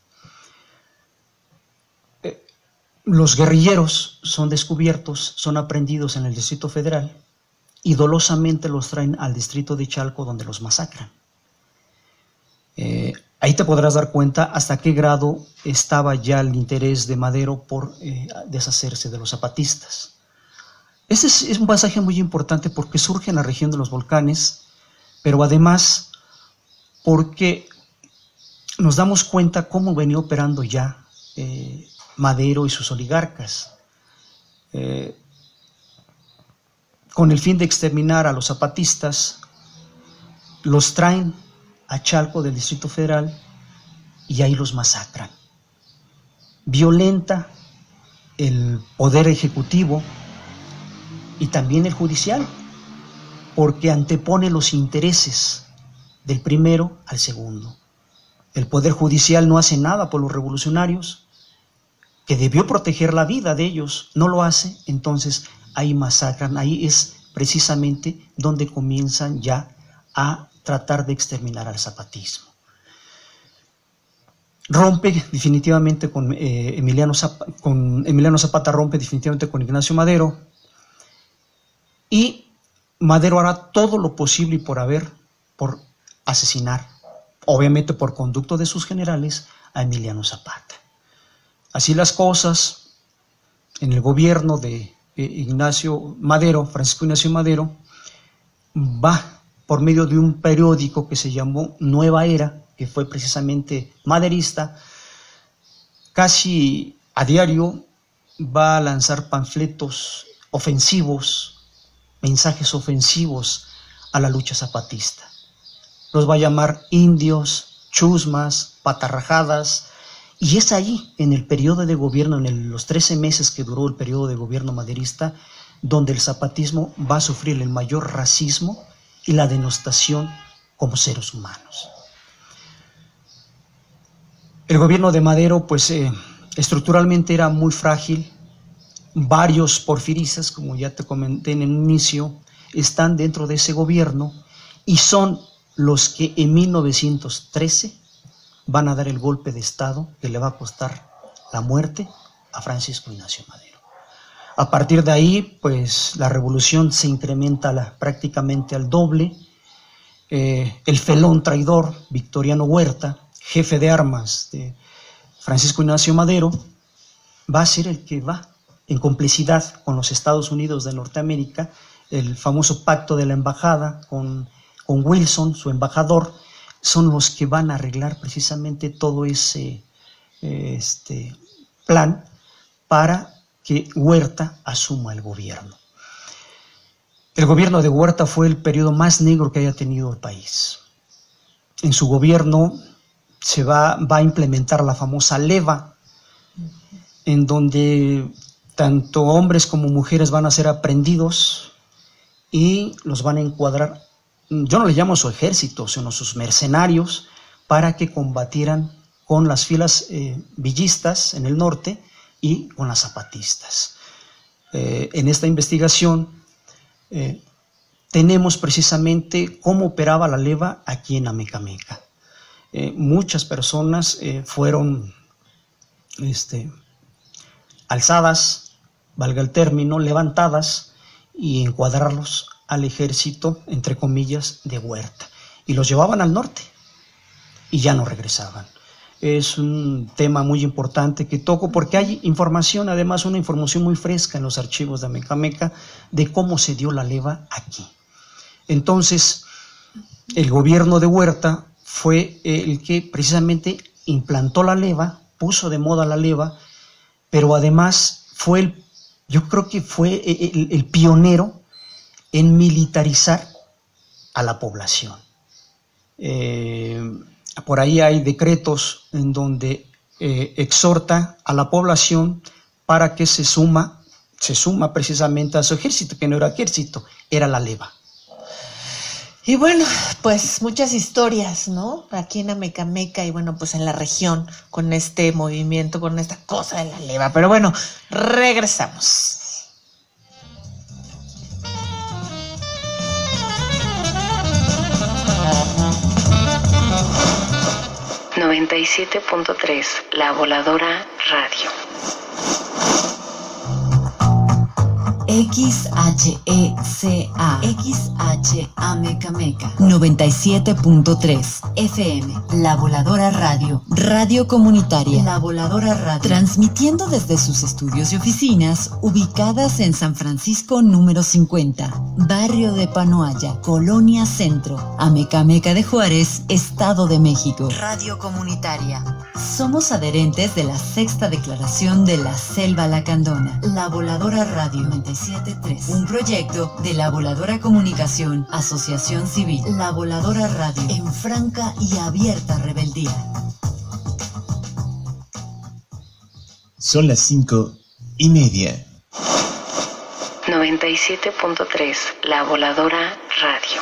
Los guerrilleros son descubiertos, son aprehendidos en el Distrito Federal y dolosamente los traen al distrito de Chalco, donde los masacran. Eh, ahí te podrás dar cuenta hasta qué grado estaba ya el interés de Madero por eh, deshacerse de los zapatistas. Este es, es un pasaje muy importante porque surge en la región de los volcanes, pero además porque nos damos cuenta cómo venía operando ya eh, Madero y sus oligarcas, eh, con el fin de exterminar a los zapatistas, los traen a Chalco del Distrito Federal y ahí los masacran. Violenta el poder ejecutivo y también el judicial, porque antepone los intereses del primero al segundo. El poder judicial no hace nada por los revolucionarios, que debió proteger la vida de ellos, no lo hace, entonces ahí masacran, ahí es precisamente donde comienzan ya a tratar de exterminar al zapatismo. Rompe definitivamente con, eh, Emiliano Zapata, con Emiliano Zapata, rompe definitivamente con Ignacio Madero, y Madero hará todo lo posible y por haber, por asesinar, obviamente por conducto de sus generales, a Emiliano Zapata. Así las cosas, en el gobierno de eh, Ignacio Madero, Francisco Ignacio Madero, va por medio de un periódico que se llamó Nueva Era, que fue precisamente maderista, casi a diario va a lanzar panfletos ofensivos, mensajes ofensivos a la lucha zapatista. Los va a llamar indios, chusmas, patarrajadas, y es ahí, en el periodo de gobierno, en el, los trece meses que duró el periodo de gobierno maderista, donde el zapatismo va a sufrir el mayor racismo y la denostación como seres humanos. El gobierno de Madero, pues, eh, estructuralmente era muy frágil. Varios porfiristas, como ya te comenté en el inicio, están dentro de ese gobierno y son los que en mil novecientos trece van a dar el golpe de Estado que le va a costar la muerte a Francisco Ignacio Madero. A partir de ahí, pues, la revolución se incrementa la, prácticamente al doble. Eh, el felón traidor, Victoriano Huerta, jefe de armas de Francisco Ignacio Madero, va a ser el que va, en complicidad con los Estados Unidos de Norteamérica, el famoso pacto de la embajada con, con Wilson, su embajador, son los que van a arreglar precisamente todo ese eh, este, plan para que Huerta asuma el gobierno. El gobierno de Huerta fue el periodo más negro que haya tenido el país. En su gobierno se va, va a implementar la famosa leva, en donde tanto hombres como mujeres van a ser aprehendidos y los van a encuadrar, yo no le llamo su ejército, sino sus mercenarios, para que combatieran con las filas eh, villistas en el norte y con las zapatistas. Eh, en esta investigación eh, tenemos precisamente cómo operaba la leva aquí en Amecameca. Eh, muchas personas eh, fueron este, alzadas, valga el término, levantadas y encuadrarlos al ejército, entre comillas, de Huerta. Y los llevaban al norte y ya no regresaban. Es un tema muy importante que toco porque hay información, además una información muy fresca en los archivos de Amecameca de cómo se dio la leva aquí. Entonces, el gobierno de Huerta fue el que precisamente implantó la leva, puso de moda la leva, pero además fue el, yo creo que fue el, el pionero en militarizar a la población. Eh, por ahí hay decretos en donde eh, exhorta a la población para que se suma, se suma precisamente a su ejército, que no era ejército, era la leva. Y bueno, pues muchas historias, ¿no? Aquí en Amecameca y bueno, pues en la región con este movimiento, con esta cosa de la leva. Pero bueno, regresamos. noventa y siete punto tres La Voladora Radio. X H E C A X H Amecameca noventa y siete punto tres F M La Voladora Radio, radio comunitaria. La Voladora Radio, transmitiendo desde sus estudios y oficinas ubicadas en San Francisco número cincuenta, barrio de Panoaya, Colonia Centro, Amecameca de Juárez, Estado de México. Radio comunitaria. Somos adherentes de la sexta declaración de la Selva Lacandona. La Voladora Radio noventa y siete punto tres, un proyecto de La Voladora Comunicación, Asociación Civil. La Voladora Radio, en franca y abierta rebeldía. Son las cinco y media. noventa y siete punto tres La Voladora Radio.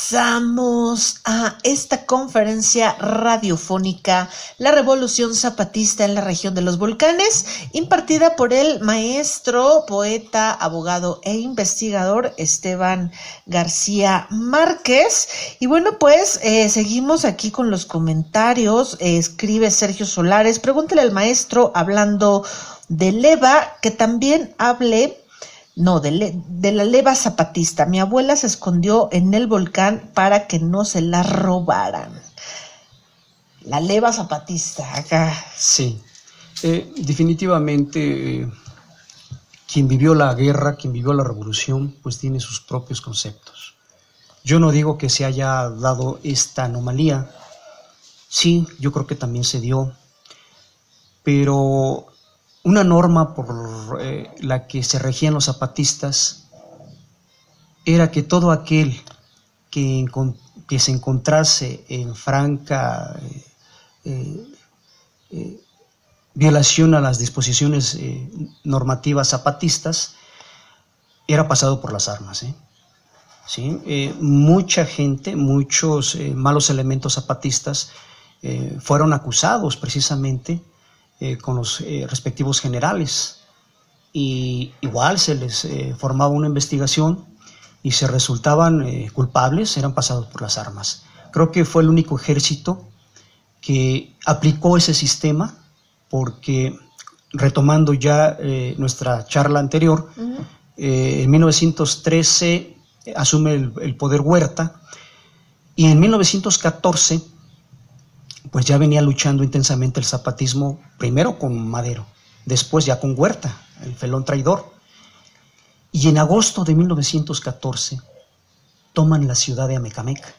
Regresamos a esta conferencia radiofónica, La Revolución Zapatista en la Región de los Volcanes, impartida por el maestro, poeta, abogado e investigador Esteban García Márquez. Y bueno, pues eh, seguimos aquí con los comentarios. Eh, escribe Sergio Solares, pregúntale al maestro, hablando de leva, que también hable... No, de, le, de la leva zapatista. Mi abuela se escondió en el volcán para que no se la robaran. La leva zapatista, acá. Sí, eh, definitivamente eh, quien vivió la guerra, quien vivió la revolución, pues tiene sus propios conceptos. Yo no digo que se haya dado esta anomalía. Sí, yo creo que también se dio. Pero... una norma por eh, la que se regían los zapatistas era que todo aquel que, que se encontrase en franca eh, eh, violación a las disposiciones eh, normativas zapatistas era pasado por las armas. ¿eh? ¿Sí? Eh, mucha gente, muchos eh, malos elementos zapatistas eh, fueron acusados precisamente Eh, con los eh, respectivos generales, y igual se les eh, formaba una investigación y se resultaban eh, culpables, eran pasados por las armas. Creo que fue el único ejército que aplicó ese sistema, porque retomando ya eh, nuestra charla anterior, uh-huh. eh, en mil novecientos trece eh, asume el, el poder Huerta, y en mil novecientos catorce pues ya venía luchando intensamente el zapatismo, primero con Madero, después ya con Huerta, el felón traidor. Y en agosto de mil novecientos catorce toman la ciudad de Amecameca,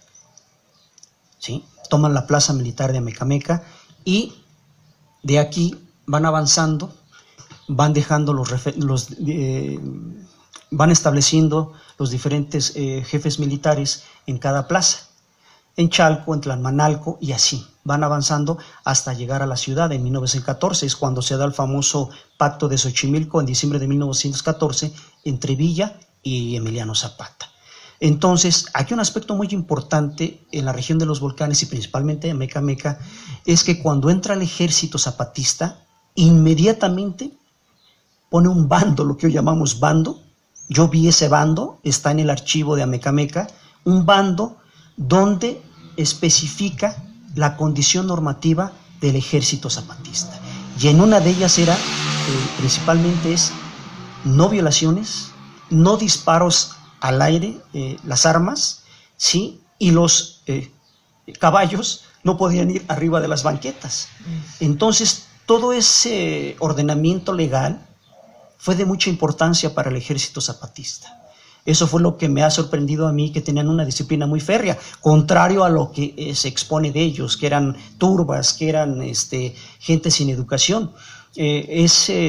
¿sí? Toman la plaza militar de Amecameca, y de aquí van avanzando, van dejando los, los eh, van estableciendo los diferentes eh, jefes militares en cada plaza, en Chalco, en Tlalmanalco, y así van avanzando hasta llegar a la ciudad. En mil novecientos catorce es cuando se da el famoso pacto de Xochimilco, en diciembre de mil novecientos catorce, entre Villa y Emiliano Zapata. Entonces, aquí un aspecto muy importante en la región de los volcanes y principalmente en Amecameca es que cuando entra el ejército zapatista, inmediatamente pone un bando, lo que hoy llamamos bando. Yo vi ese bando, está en el archivo de Amecameca, un bando donde especifica la condición normativa del ejército zapatista. Y en una de ellas era, eh, principalmente es, no violaciones, no disparos al aire, eh, las armas, ¿sí? Y los eh, caballos no podían ir arriba de las banquetas. Entonces, todo ese ordenamiento legal fue de mucha importancia para el ejército zapatista. Eso fue lo que me ha sorprendido a mí, que tenían una disciplina muy férrea, contrario a lo que eh, se expone de ellos, que eran turbas, que eran este, gente sin educación. Eh,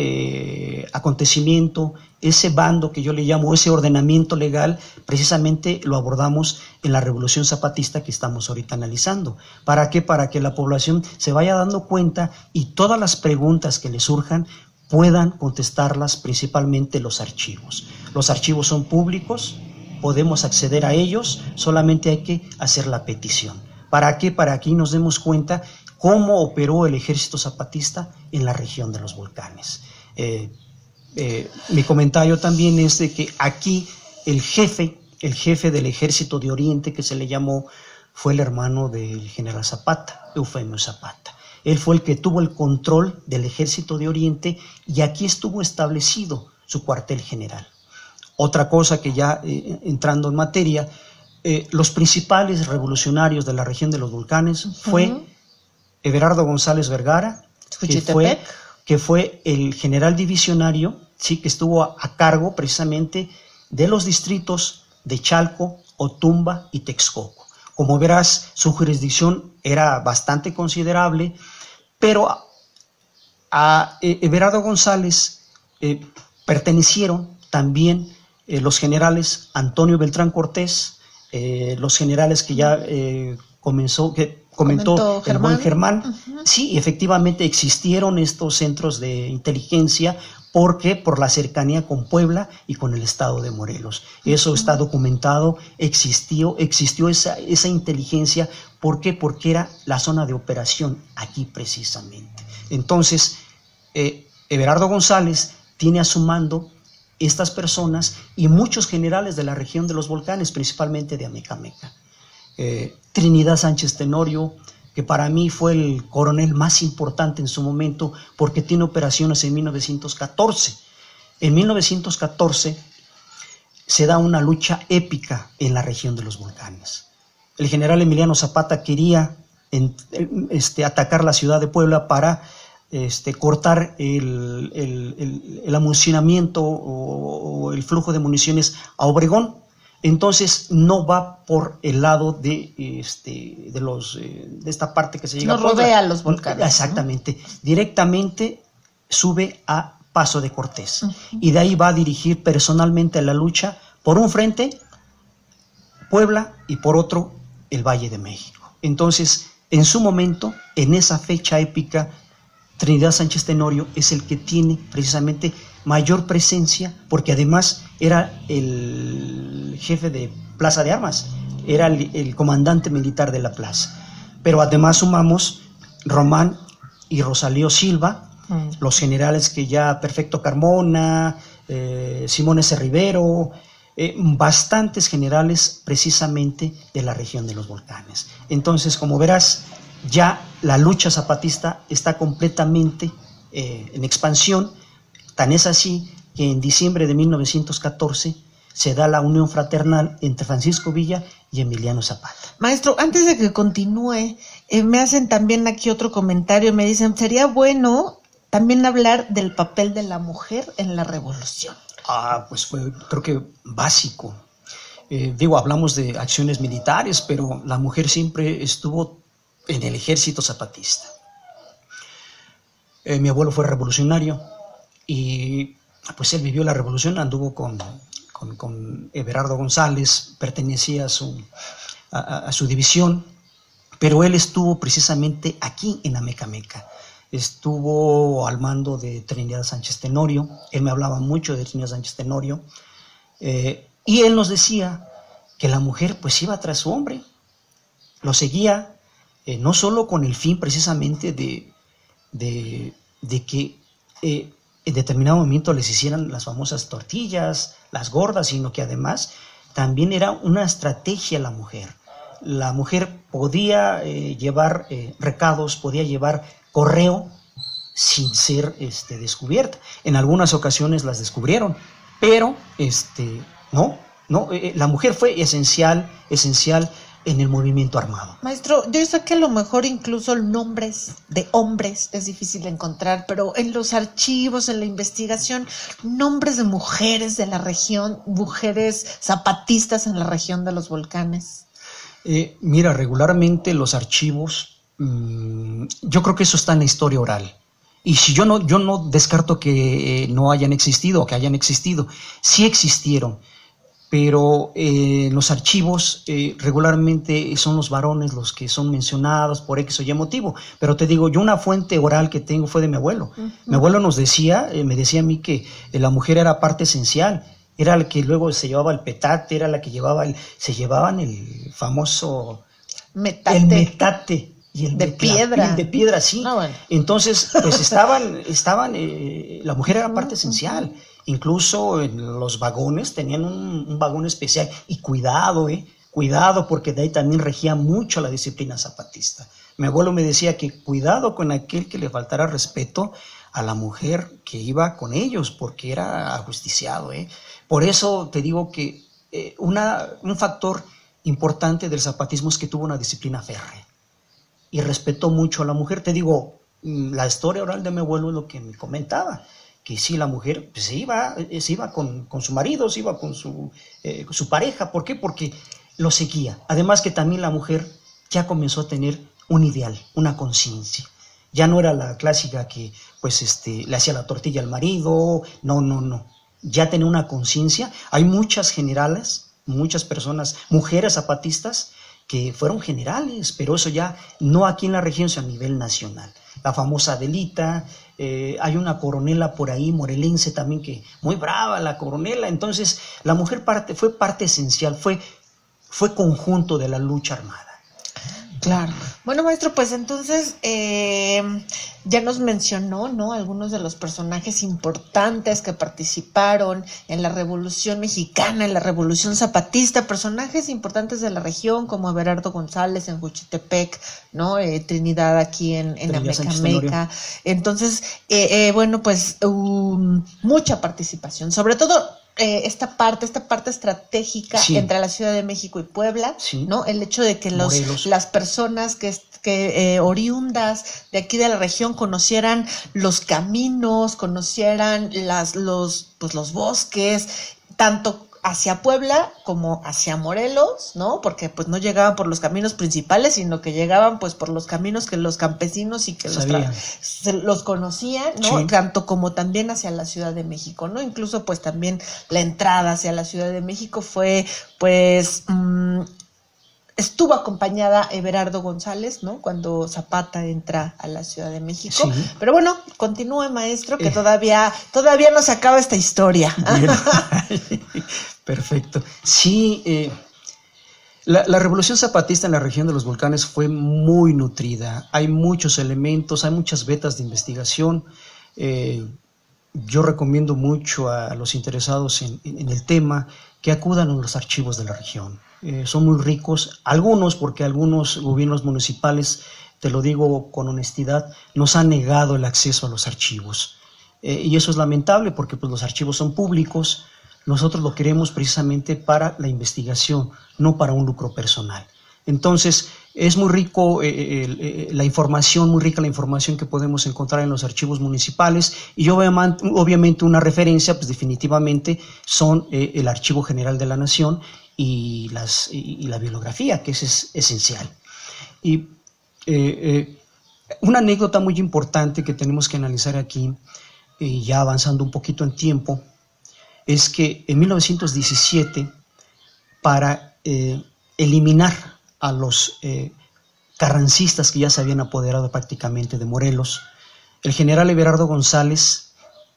ese acontecimiento, ese bando que yo le llamo, ese ordenamiento legal, precisamente lo abordamos en la Revolución Zapatista que estamos ahorita analizando. ¿Para qué? Para que la población se vaya dando cuenta y todas las preguntas que le surjan puedan contestarlas principalmente los archivos. Los archivos son públicos, podemos acceder a ellos, solamente hay que hacer la petición. ¿Para qué? Para que nos demos cuenta cómo operó el ejército zapatista en la región de los volcanes. Eh, eh, mi comentario también es de que aquí el jefe, el jefe del ejército de Oriente, que se le llamó, fue el hermano del general Zapata, Eufemio Zapata. Él fue el que tuvo el control del ejército de Oriente y aquí estuvo establecido su cuartel general. Otra cosa que ya eh, entrando en materia, eh, los principales revolucionarios de la región de los volcanes uh-huh. fue Everardo González Vergara, que fue, que fue el general divisionario, sí, que estuvo a, a cargo precisamente de los distritos de Chalco, Otumba y Texcoco. Como verás, su jurisdicción era bastante considerable, pero a, a Everardo González eh, pertenecieron también eh, los generales Antonio Beltrán Cortés, eh, los generales que ya eh, comenzó, que comentó, comentó el buen Germán. Uh-huh. Sí, efectivamente existieron estos centros de inteligencia ¿Por qué? Por la cercanía con Puebla y con el estado de Morelos. Eso está documentado, existió, existió esa, esa inteligencia. ¿Por qué? Porque era la zona de operación aquí precisamente. Entonces, eh, Everardo González tiene a su mando estas personas y muchos generales de la región de los volcanes, principalmente de Amecameca. Eh, Trinidad Sánchez Tenorio, que para mí fue el coronel más importante en su momento porque tiene operaciones en mil novecientos catorce. En mil novecientos catorce se da una lucha épica en la región de los volcanes. El general Emiliano Zapata quería en, este, atacar la ciudad de Puebla para este, cortar el, el, el, el amunicionamiento o, o el flujo de municiones a Obregón. Entonces no va por el lado de, este, de, los, eh, de esta parte que se llega no a Puebla. rodea los volcanes. Exactamente. ¿No? Directamente sube a Paso de Cortés. Uh-huh. Y de ahí va a dirigir personalmente la lucha por un frente, Puebla, y por otro, el Valle de México. Entonces, en su momento, en esa fecha épica, Trinidad Sánchez Tenorio es el que tiene precisamente mayor presencia, porque además era el jefe de Plaza de Armas, era el, el comandante militar de la plaza. Pero además sumamos Román y Rosalío Silva, mm. los generales que ya Perfecto Carmona, eh, Simón S. Rivero, eh, bastantes generales precisamente de la región de los volcanes. Entonces, como verás, ya la lucha zapatista está completamente eh, en expansión. Tan es así que en diciembre de mil novecientos catorce se da la unión fraternal entre Francisco Villa y Emiliano Zapata. Maestro, antes de que continúe, eh, me hacen también aquí otro comentario, me dicen, sería bueno también hablar del papel de la mujer en la revolución. Ah, pues fue, creo que básico. Eh, digo, hablamos de acciones militares, pero la mujer siempre estuvo en el ejército zapatista. Eh, mi abuelo fue revolucionario, y pues él vivió la revolución, anduvo con, con, con Everardo González, pertenecía a su, a, a su división, pero él estuvo precisamente aquí en Amecameca. Estuvo al mando de Trinidad Sánchez Tenorio, él me hablaba mucho de Trinidad Sánchez Tenorio, eh, y él nos decía que la mujer pues iba tras su hombre, lo seguía, eh, no solo con el fin precisamente de, de, de que eh, en determinado momento les hicieran las famosas tortillas, las gordas, sino que además también era una estrategia la mujer. La mujer podía eh, llevar eh, recados, podía llevar correo sin ser este, descubierta. En algunas ocasiones las descubrieron, pero este, no, no eh, la mujer fue esencial, esencial en el movimiento armado. Maestro, yo sé que a lo mejor incluso nombres de hombres es difícil de encontrar, pero en los archivos, en la investigación, nombres de mujeres de la región, mujeres zapatistas en la región de los volcanes. Eh, mira, regularmente los archivos, mmm, yo creo que eso está en la historia oral. Y si yo no, yo no descarto que eh, no hayan existido o que hayan existido, sí existieron. Pero eh, los archivos eh, regularmente son los varones los que son mencionados por X o Y motivo. Pero te digo, yo una fuente oral que tengo fue de mi abuelo. Uh-huh. Mi abuelo nos decía, eh, me decía a mí que eh, la mujer era parte esencial, era la que luego se llevaba el petate, era la que llevaba el, se llevaban el famoso metate. El metate. Y el de de piedra. El de piedra, sí. Ah, bueno. Entonces, pues estaban, estaban eh, la mujer era parte esencial. Incluso en los vagones tenían un, un vagón especial. Y cuidado, eh, cuidado, porque de ahí también regía mucho la disciplina zapatista. Mi abuelo me decía que cuidado con aquel que le faltara respeto a la mujer que iba con ellos, porque era ajusticiado, eh. Por eso te digo que eh, una, un factor importante del zapatismo es que tuvo una disciplina férrea y respetó mucho a la mujer. Te digo, la historia oral de mi abuelo es lo que me comentaba, que sí, la mujer pues, se iba, se iba con, con su marido, se iba con su, eh, con su pareja. ¿Por qué? Porque lo seguía. Además que también la mujer ya comenzó a tener un ideal, una conciencia. Ya no era la clásica que pues, este, le hacía la tortilla al marido, no, no, no. Ya tenía una conciencia. Hay muchas generales, muchas personas, mujeres zapatistas, que fueron generales, pero eso ya no aquí en la región, sino a nivel nacional. La famosa Adelita, eh, hay una coronela por ahí, morelense también, que muy brava la coronela. Entonces, la mujer parte, fue parte esencial, fue, fue conjunto de la lucha armada. Claro. Bueno, maestro, pues entonces eh, ya nos mencionó, ¿no?, algunos de los personajes importantes que participaron en la Revolución Mexicana, en la Revolución Zapatista, personajes importantes de la región como Everardo González en Juchitepec, ¿no?, eh, Trinidad aquí en, en Amecameca. Entonces, eh, eh, bueno, pues um, mucha participación, sobre todo Eh, esta parte, esta parte estratégica, sí, entre la Ciudad de México y Puebla, sí, ¿no? El hecho de que los, las personas que, que eh, oriundas de aquí de la región conocieran los caminos, conocieran las, los, pues, los bosques, tanto hacia Puebla como hacia Morelos, ¿no? Porque pues no llegaban por los caminos principales, sino que llegaban pues por los caminos que los campesinos y que los, tra- se, los conocían, ¿no? Sí. Tanto como también hacia la Ciudad de México, ¿no? Incluso pues también la entrada hacia la Ciudad de México fue pues mmm, estuvo acompañada Everardo González, ¿no?, cuando Zapata entra a la Ciudad de México. Sí. Pero bueno, continúe, maestro, que eh. todavía todavía no se acaba esta historia. Perfecto. Sí, eh, la, la Revolución Zapatista en la región de los volcanes fue muy nutrida. Hay muchos elementos, hay muchas vetas de investigación. Eh, yo recomiendo mucho a los interesados en, en, en el tema que acudan a los archivos de la región. Eh, son muy ricos, algunos, porque algunos gobiernos municipales, te lo digo con honestidad, nos han negado el acceso a los archivos. Eh, y eso es lamentable porque pues, los archivos son públicos. Nosotros lo queremos precisamente para la investigación, no para un lucro personal. Entonces, es muy rico eh, eh, la información, muy rica la información que podemos encontrar en los archivos municipales, y obviamente, obviamente una referencia, pues definitivamente son eh, el Archivo General de la Nación y, las, y, y la bibliografía, que es, es esencial. Y eh, eh, una anécdota muy importante que tenemos que analizar aquí, eh, ya avanzando un poquito en tiempo, es que en mil novecientos diecisiete, para eh, eliminar a los eh, carrancistas que ya se habían apoderado prácticamente de Morelos, el general Everardo González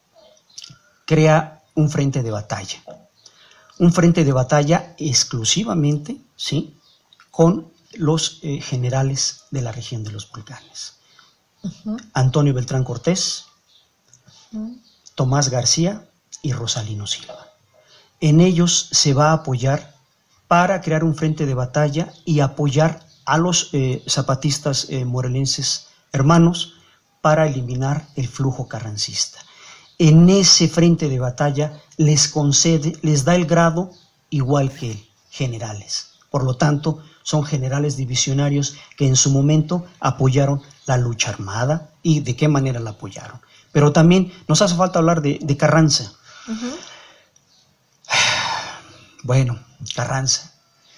crea un frente de batalla, un frente de batalla exclusivamente, ¿sí?, con los eh, generales de la región de los volcanes. Uh-huh. Antonio Beltrán Cortés, uh-huh. Tomás García y Rosalino Silva. En ellos se va a apoyar para crear un frente de batalla y apoyar a los eh, zapatistas eh, morelenses hermanos para eliminar el flujo carrancista. En ese frente de batalla les concede, les da el grado igual que generales. Por lo tanto, son generales divisionarios que en su momento apoyaron la lucha armada. ¿Y de qué manera la apoyaron? Pero también nos hace falta hablar de, de Carranza. Uh-huh. Bueno, Carranza.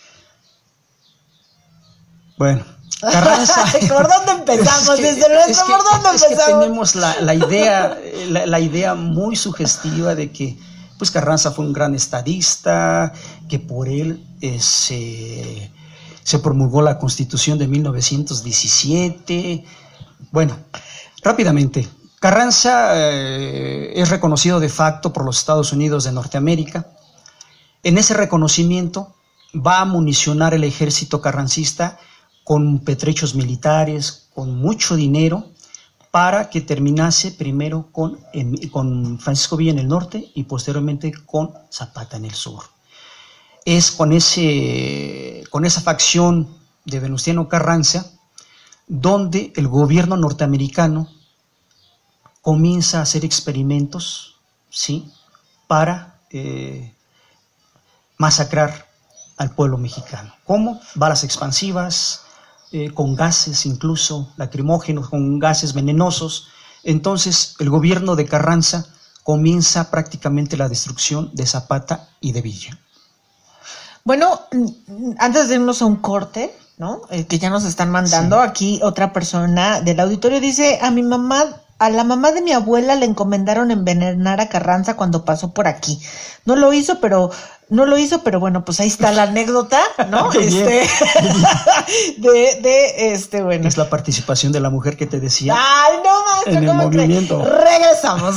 Bueno, Carranza. ¿Por dónde empezamos? Es que, Desde luego, es que, ¿por dónde es empezamos? Que tenemos la, la, idea, la, la idea muy sugestiva de que pues Carranza fue un gran estadista, que por él eh, se, se promulgó la Constitución de mil novecientos diecisiete. Bueno, rápidamente. Carranza eh, es reconocido de facto por los Estados Unidos de Norteamérica. En ese reconocimiento va a municionar el ejército carrancista con pertrechos militares, con mucho dinero, para que terminase primero con, en, con Francisco Villa en el norte y posteriormente con Zapata en el sur. Es con, ese, con esa facción de Venustiano Carranza donde el gobierno norteamericano comienza a hacer experimentos, ¿sí?, para eh, masacrar al pueblo mexicano. ¿Cómo? Balas expansivas, eh, con gases incluso lacrimógenos, con gases venenosos. Entonces el gobierno de Carranza comienza prácticamente la destrucción de Zapata y de Villa. Bueno, antes de irnos a un corte, ¿no?, eh, que ya nos están mandando, sí. Aquí otra persona del auditorio dice: a mi mamá, a la mamá de mi abuela le encomendaron envenenar a Carranza cuando pasó por aquí. No lo hizo, pero no lo hizo, pero bueno, pues ahí está la anécdota, ¿no? este, de, de, este, bueno. Es la participación de la mujer que te decía. Ay, no, maestro, en el ¿cómo movimiento. Cree? Regresamos.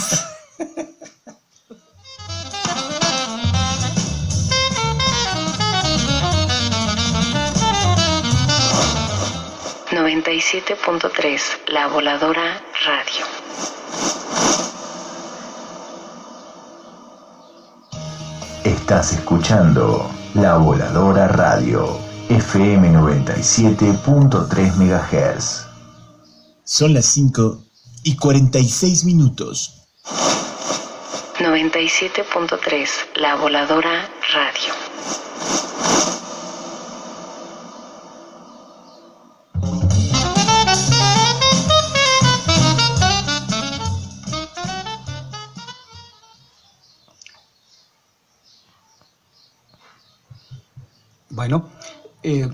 noventa y siete punto tres La Voladora Radio. Estás escuchando La Voladora Radio, F M noventa y siete punto tres megahertz. Son las cinco y cuarenta y seis minutos. noventa y siete punto tres La Voladora Radio. Bueno, eh,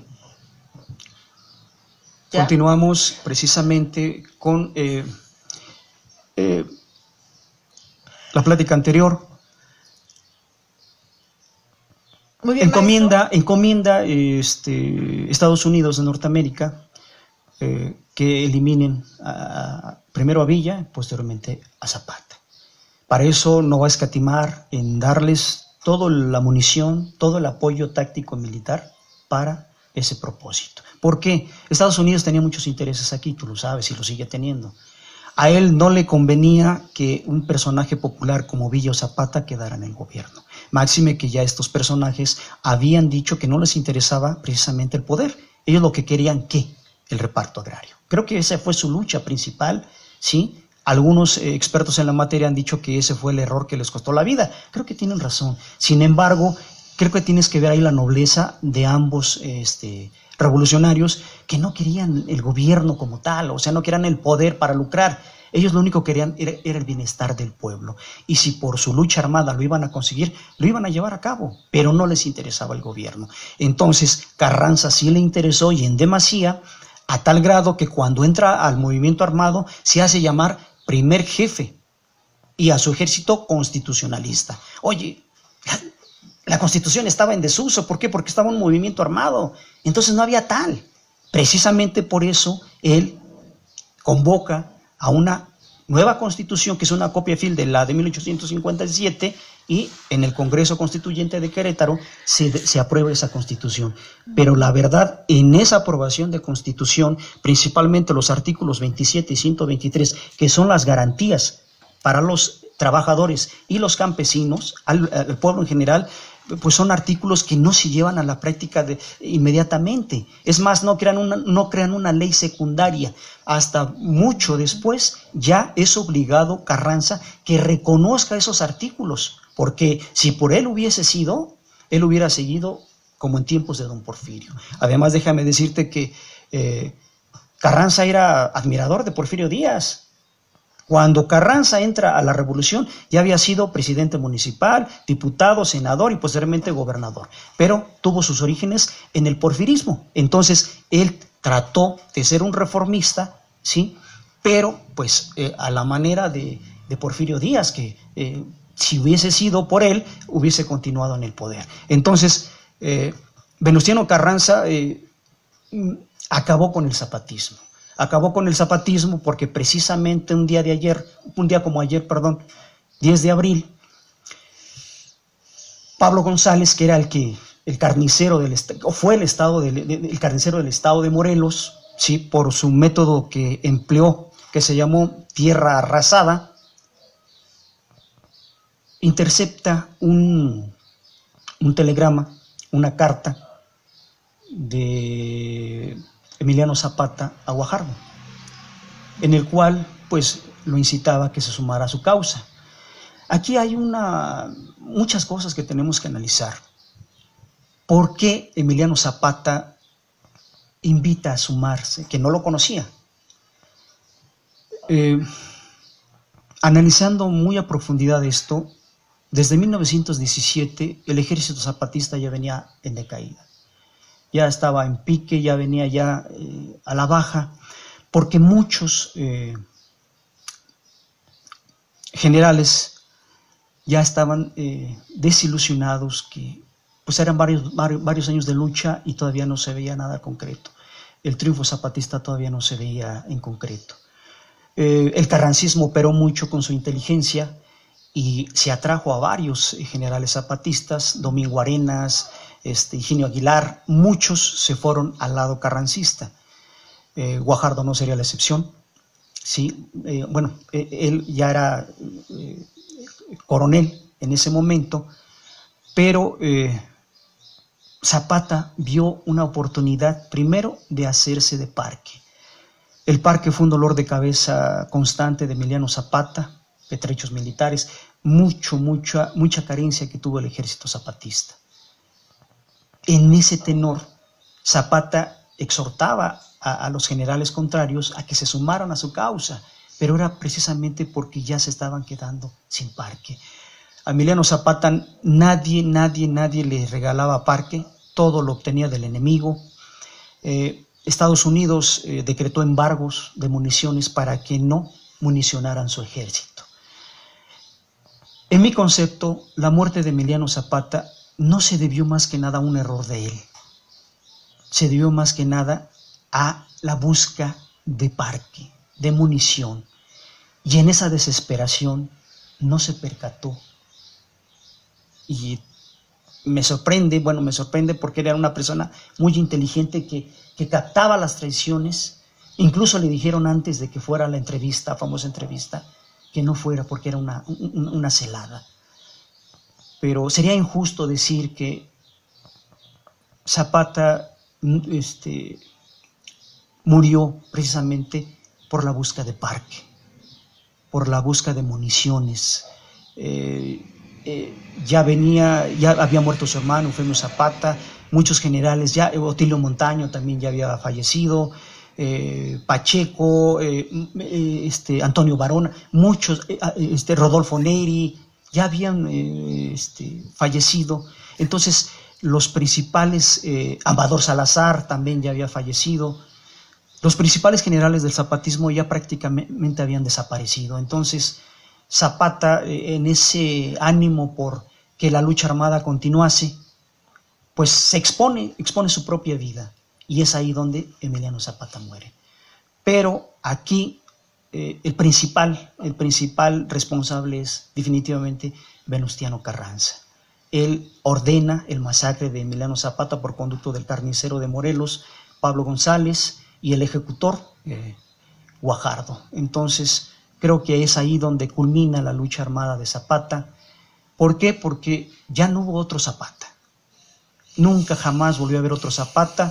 continuamos precisamente con eh, eh, la plática anterior. Muy bien, encomienda, maestro. encomienda este, Estados Unidos de Norteamérica eh, que eliminen a, primero a Villa, posteriormente a Zapata. Para eso no va a escatimar en darles toda la munición, todo el apoyo táctico militar para ese propósito. ¿Por qué? Estados Unidos tenía muchos intereses aquí, tú lo sabes y lo sigue teniendo. A él no le convenía que un personaje popular como Villa o Zapata quedara en el gobierno. Máxime que ya estos personajes habían dicho que no les interesaba precisamente el poder. Ellos lo que querían, ¿qué? El reparto agrario. Creo que esa fue su lucha principal, ¿sí? Algunos eh, expertos en la materia han dicho que ese fue el error que les costó la vida. Creo que tienen razón. Sin embargo, creo que tienes que ver ahí la nobleza de ambos este, revolucionarios que no querían el gobierno como tal, o sea, no querían el poder para lucrar. Ellos lo único que querían era, era el bienestar del pueblo. Y si por su lucha armada lo iban a conseguir, lo iban a llevar a cabo, pero no les interesaba el gobierno. Entonces, Carranza sí le interesó y en demasía, a tal grado que cuando entra al movimiento armado se hace llamar primer jefe y a su ejército constitucionalista. Oye, la, la constitución estaba en desuso. ¿Por qué? Porque estaba un movimiento armado. Entonces no había tal. Precisamente por eso él convoca a una nueva constitución, que es una copia fiel de la de mil ochocientos cincuenta y siete, y en el Congreso Constituyente de Querétaro se, se aprueba esa constitución. Pero la verdad, en esa aprobación de constitución, principalmente los artículos veintisiete y ciento veintitrés, que son las garantías para los trabajadores y los campesinos, al, al pueblo en general, pues son artículos que no se llevan a la práctica de, inmediatamente. Es más, no crean, una, no crean una ley secundaria. Hasta mucho después ya es obligado Carranza que reconozca esos artículos, porque si por él hubiese sido, él hubiera seguido como en tiempos de don Porfirio. Además, déjame decirte que eh, Carranza era admirador de Porfirio Díaz. Cuando Carranza entra a la revolución, ya había sido presidente municipal, diputado, senador y posteriormente gobernador, pero tuvo sus orígenes en el porfirismo. Entonces, él trató de ser un reformista, ¿sí? Pero pues eh, a la manera de, de Porfirio Díaz, que eh, si hubiese sido por él, hubiese continuado en el poder. Entonces, eh, Venustiano Carranza eh, acabó con el zapatismo. Acabó con el zapatismo porque precisamente un día de ayer, un día como ayer, perdón, diez de abril, Pablo González, que era el que el carnicero del o fue el estado del, de, el carnicero del estado de Morelos, sí, por su método que empleó, que se llamó tierra arrasada, intercepta un, un telegrama, una carta de Emiliano Zapata a Guajardo, en el cual pues lo incitaba a que se sumara a su causa. Aquí hay una, muchas cosas que tenemos que analizar. ¿Por qué Emiliano Zapata invita a sumarse, que no lo conocía? Eh, analizando muy a profundidad esto, desde mil novecientos diecisiete el ejército zapatista ya venía en decaída. Ya estaba en pique, ya venía ya eh, a la baja, porque muchos eh, generales ya estaban eh, desilusionados que pues eran varios, varios, varios años de lucha y todavía no se veía nada concreto. El triunfo zapatista todavía no se veía en concreto. Eh, el carrancismo operó mucho con su inteligencia y se atrajo a varios generales zapatistas, Domingo Arenas, este, Higinio Aguilar, muchos se fueron al lado carrancista. Eh, Guajardo no sería la excepción. Sí, eh, bueno, eh, él ya era eh, coronel en ese momento, pero eh, Zapata vio una oportunidad primero de hacerse de parque. El parque fue un dolor de cabeza constante de Emiliano Zapata, petrechos militares, mucho, mucha, mucha carencia que tuvo el ejército zapatista. En ese tenor, Zapata exhortaba a, a los generales contrarios a que se sumaran a su causa, pero era precisamente porque ya se estaban quedando sin parque. A Emiliano Zapata nadie, nadie, nadie le regalaba parque, todo lo obtenía del enemigo. Eh, Estados Unidos eh, decretó embargos de municiones para que no municionaran su ejército. En mi concepto, la muerte de Emiliano Zapata no se debió más que nada a un error de él. Se debió más que nada a la busca de parque, de munición. Y en esa desesperación no se percató. Y me sorprende, bueno, me sorprende porque era una persona muy inteligente que, que captaba las traiciones. Incluso le dijeron antes de que fuera a la entrevista, famosa entrevista, que no fuera porque era una, una, una celada. Pero sería injusto decir que Zapata este, murió precisamente por la busca de parque, por la busca de municiones. Eh, eh, ya venía, ya había muerto su hermano, Eufemio Zapata, muchos generales, ya Otilio Montaño también ya había fallecido, eh, Pacheco, eh, este, Antonio Barona, muchos, eh, este, Rodolfo Neri, ya habían eh, este, fallecido. Entonces los principales, eh, Amador Salazar también ya había fallecido, los principales generales del zapatismo ya prácticamente habían desaparecido. Entonces Zapata, eh, en ese ánimo por que la lucha armada continuase, pues se expone, expone su propia vida, y es ahí donde Emiliano Zapata muere. Pero aquí eh, el principal, el principal responsable es definitivamente Venustiano Carranza. Él ordena el masacre de Emiliano Zapata por conducto del carnicero de Morelos, Pablo González, y el ejecutor, eh, Guajardo. Entonces creo que es ahí donde culmina la lucha armada de Zapata. ¿Por qué? Porque ya no hubo otro Zapata. Nunca jamás volvió a haber otro Zapata.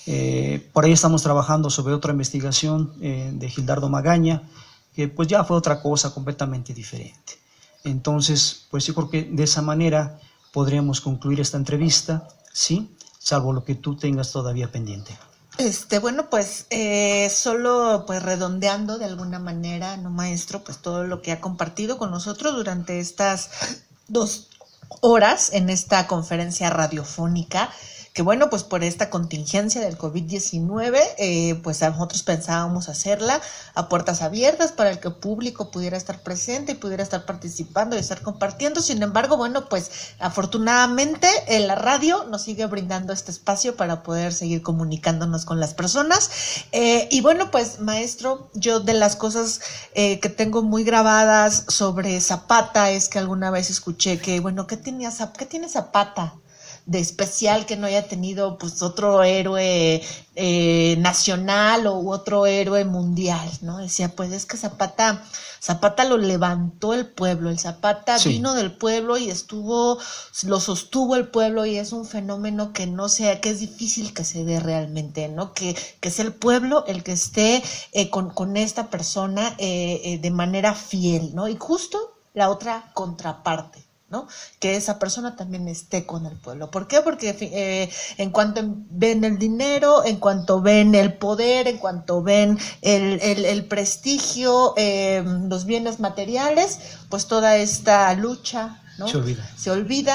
Eh, por ahí estamos trabajando sobre otra investigación eh, de Gildardo Magaña, que pues ya fue otra cosa completamente diferente. Entonces, pues yo creo que de esa manera podríamos concluir esta entrevista, ¿sí? Salvo lo que tú tengas todavía pendiente. Este, bueno, pues eh, solo pues redondeando de alguna manera, ¿no, maestro? Pues todo lo que ha compartido con nosotros durante estas dos horas en esta conferencia radiofónica, que bueno, pues por esta contingencia del COVID diecinueve, eh, pues nosotros pensábamos hacerla a puertas abiertas para que el público pudiera estar presente y pudiera estar participando y estar compartiendo. Sin embargo, bueno, pues afortunadamente eh, la radio nos sigue brindando este espacio para poder seguir comunicándonos con las personas. Eh, y bueno, pues maestro, yo de las cosas eh, que tengo muy grabadas sobre Zapata es que alguna vez escuché que, bueno, ¿qué tenía, qué tiene Zapata de especial que no haya tenido pues otro héroe eh, nacional o otro héroe mundial, ¿no? Decía, pues es que Zapata, Zapata lo levantó el pueblo, el Zapata sí. vino del pueblo y estuvo, lo sostuvo el pueblo, y es un fenómeno que no sea, que es difícil que se dé realmente, ¿no? Que, que es el pueblo el que esté eh, con, con esta persona eh, eh, de manera fiel, ¿no? Y justo la otra contraparte, ¿no? Que esa persona también esté con el pueblo. ¿Por qué? Porque eh, en cuanto ven el dinero, en cuanto ven el poder, en cuanto ven el, el, el prestigio, eh, los bienes materiales, pues toda esta lucha, ¿no? Se olvida. Se olvida.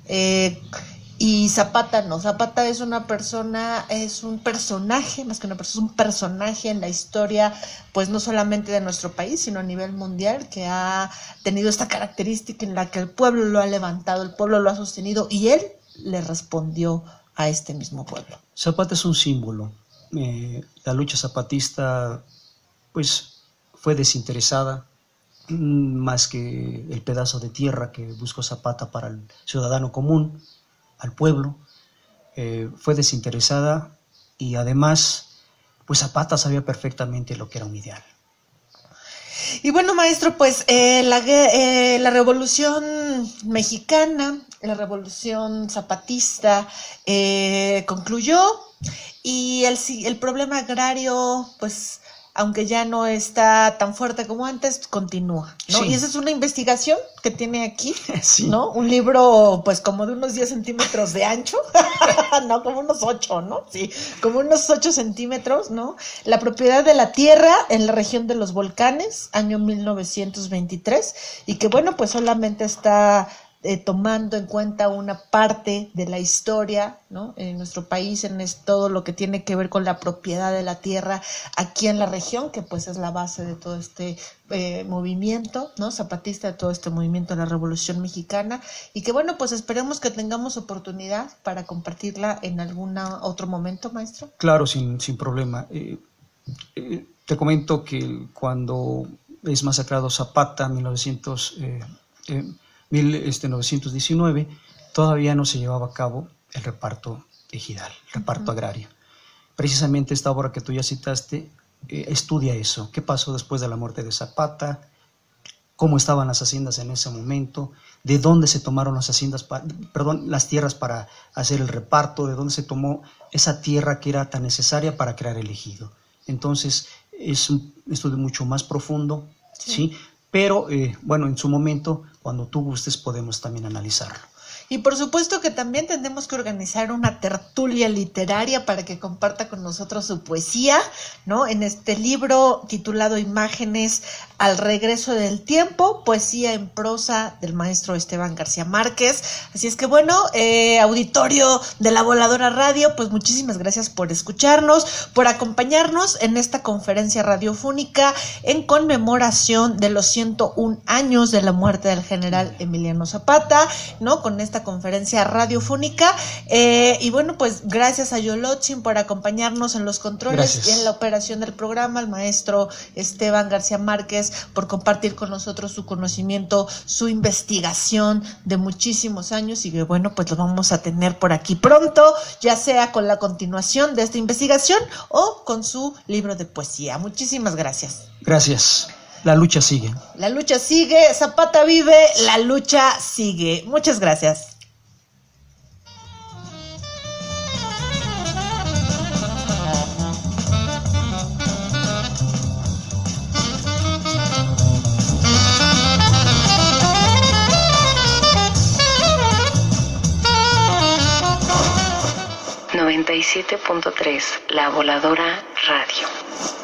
Eh, y Zapata no, Zapata es una persona, es un personaje, más que una persona, es un personaje en la historia, pues no solamente de nuestro país, sino a nivel mundial, que ha tenido esta característica en la que el pueblo lo ha levantado, el pueblo lo ha sostenido, y él le respondió a este mismo pueblo? Zapata es un símbolo. Eh, la lucha zapatista pues fue desinteresada, más que el pedazo de tierra que buscó Zapata para el ciudadano común, al pueblo. Eh, fue desinteresada y además pues Zapata sabía perfectamente lo que era un ideal. Y bueno, maestro, pues eh, la, eh, la Revolución Mexicana, la Revolución Zapatista eh, concluyó y el, el problema agrario, pues aunque ya no está tan fuerte como antes, continúa, ¿no? Sí. Y esa es una investigación que tiene aquí, sí. ¿no? Un libro, pues, como de unos diez centímetros de ancho, no, como unos ocho, ¿no? Sí, como unos ocho centímetros, ¿no? La propiedad de la tierra en la región de los volcanes, año mil novecientos veintitrés, y que, bueno, pues solamente está Eh, tomando en cuenta una parte de la historia, ¿no? En nuestro país, en es, todo lo que tiene que ver con la propiedad de la tierra aquí en la región, que pues es la base de todo este eh, movimiento, ¿no? Zapatista, de todo este movimiento de la Revolución Mexicana, y que bueno, pues esperemos que tengamos oportunidad para compartirla en algún otro momento, maestro. Claro, sin, sin problema. Eh, eh, te comento que cuando es masacrado Zapata, mil novecientos mil novecientos diecinueve, todavía no se llevaba a cabo el reparto ejidal, el reparto uh-huh. agrario. Precisamente esta obra que tú ya citaste eh, estudia eso. ¿Qué pasó después de la muerte de Zapata? ¿Cómo estaban las haciendas en ese momento? ¿De dónde se tomaron las haciendas, pa- perdón, las tierras para hacer el reparto? ¿De dónde se tomó esa tierra que era tan necesaria para crear el ejido? Entonces, es un estudio mucho más profundo, ¿sí? ¿sí? Pero, eh, bueno, en su momento, cuando tú gustes, podemos también analizarlo. Y por supuesto que también tendremos que organizar una tertulia literaria para que comparta con nosotros su poesía, ¿no? En este libro titulado Imágenes al regreso del tiempo, poesía en prosa del maestro Esteban García Márquez. Así es que bueno, eh, auditorio de La Voladora Radio, pues muchísimas gracias por escucharnos, por acompañarnos en esta conferencia radiofónica en conmemoración de los ciento un años de la muerte del general Emiliano Zapata, ¿no? Con esta conferencia radiofónica, eh, y bueno, pues gracias a Yolotzin por acompañarnos en los controles gracias. Y en la operación del programa, al maestro Esteban García Márquez por compartir con nosotros su conocimiento, su investigación de muchísimos años, y que bueno, pues lo vamos a tener por aquí pronto, ya sea con la continuación de esta investigación o con su libro de poesía. Muchísimas gracias. Gracias. La lucha sigue. La lucha sigue, Zapata vive, la lucha sigue. Muchas gracias. noventa y siete punto tres La Voladora Radio.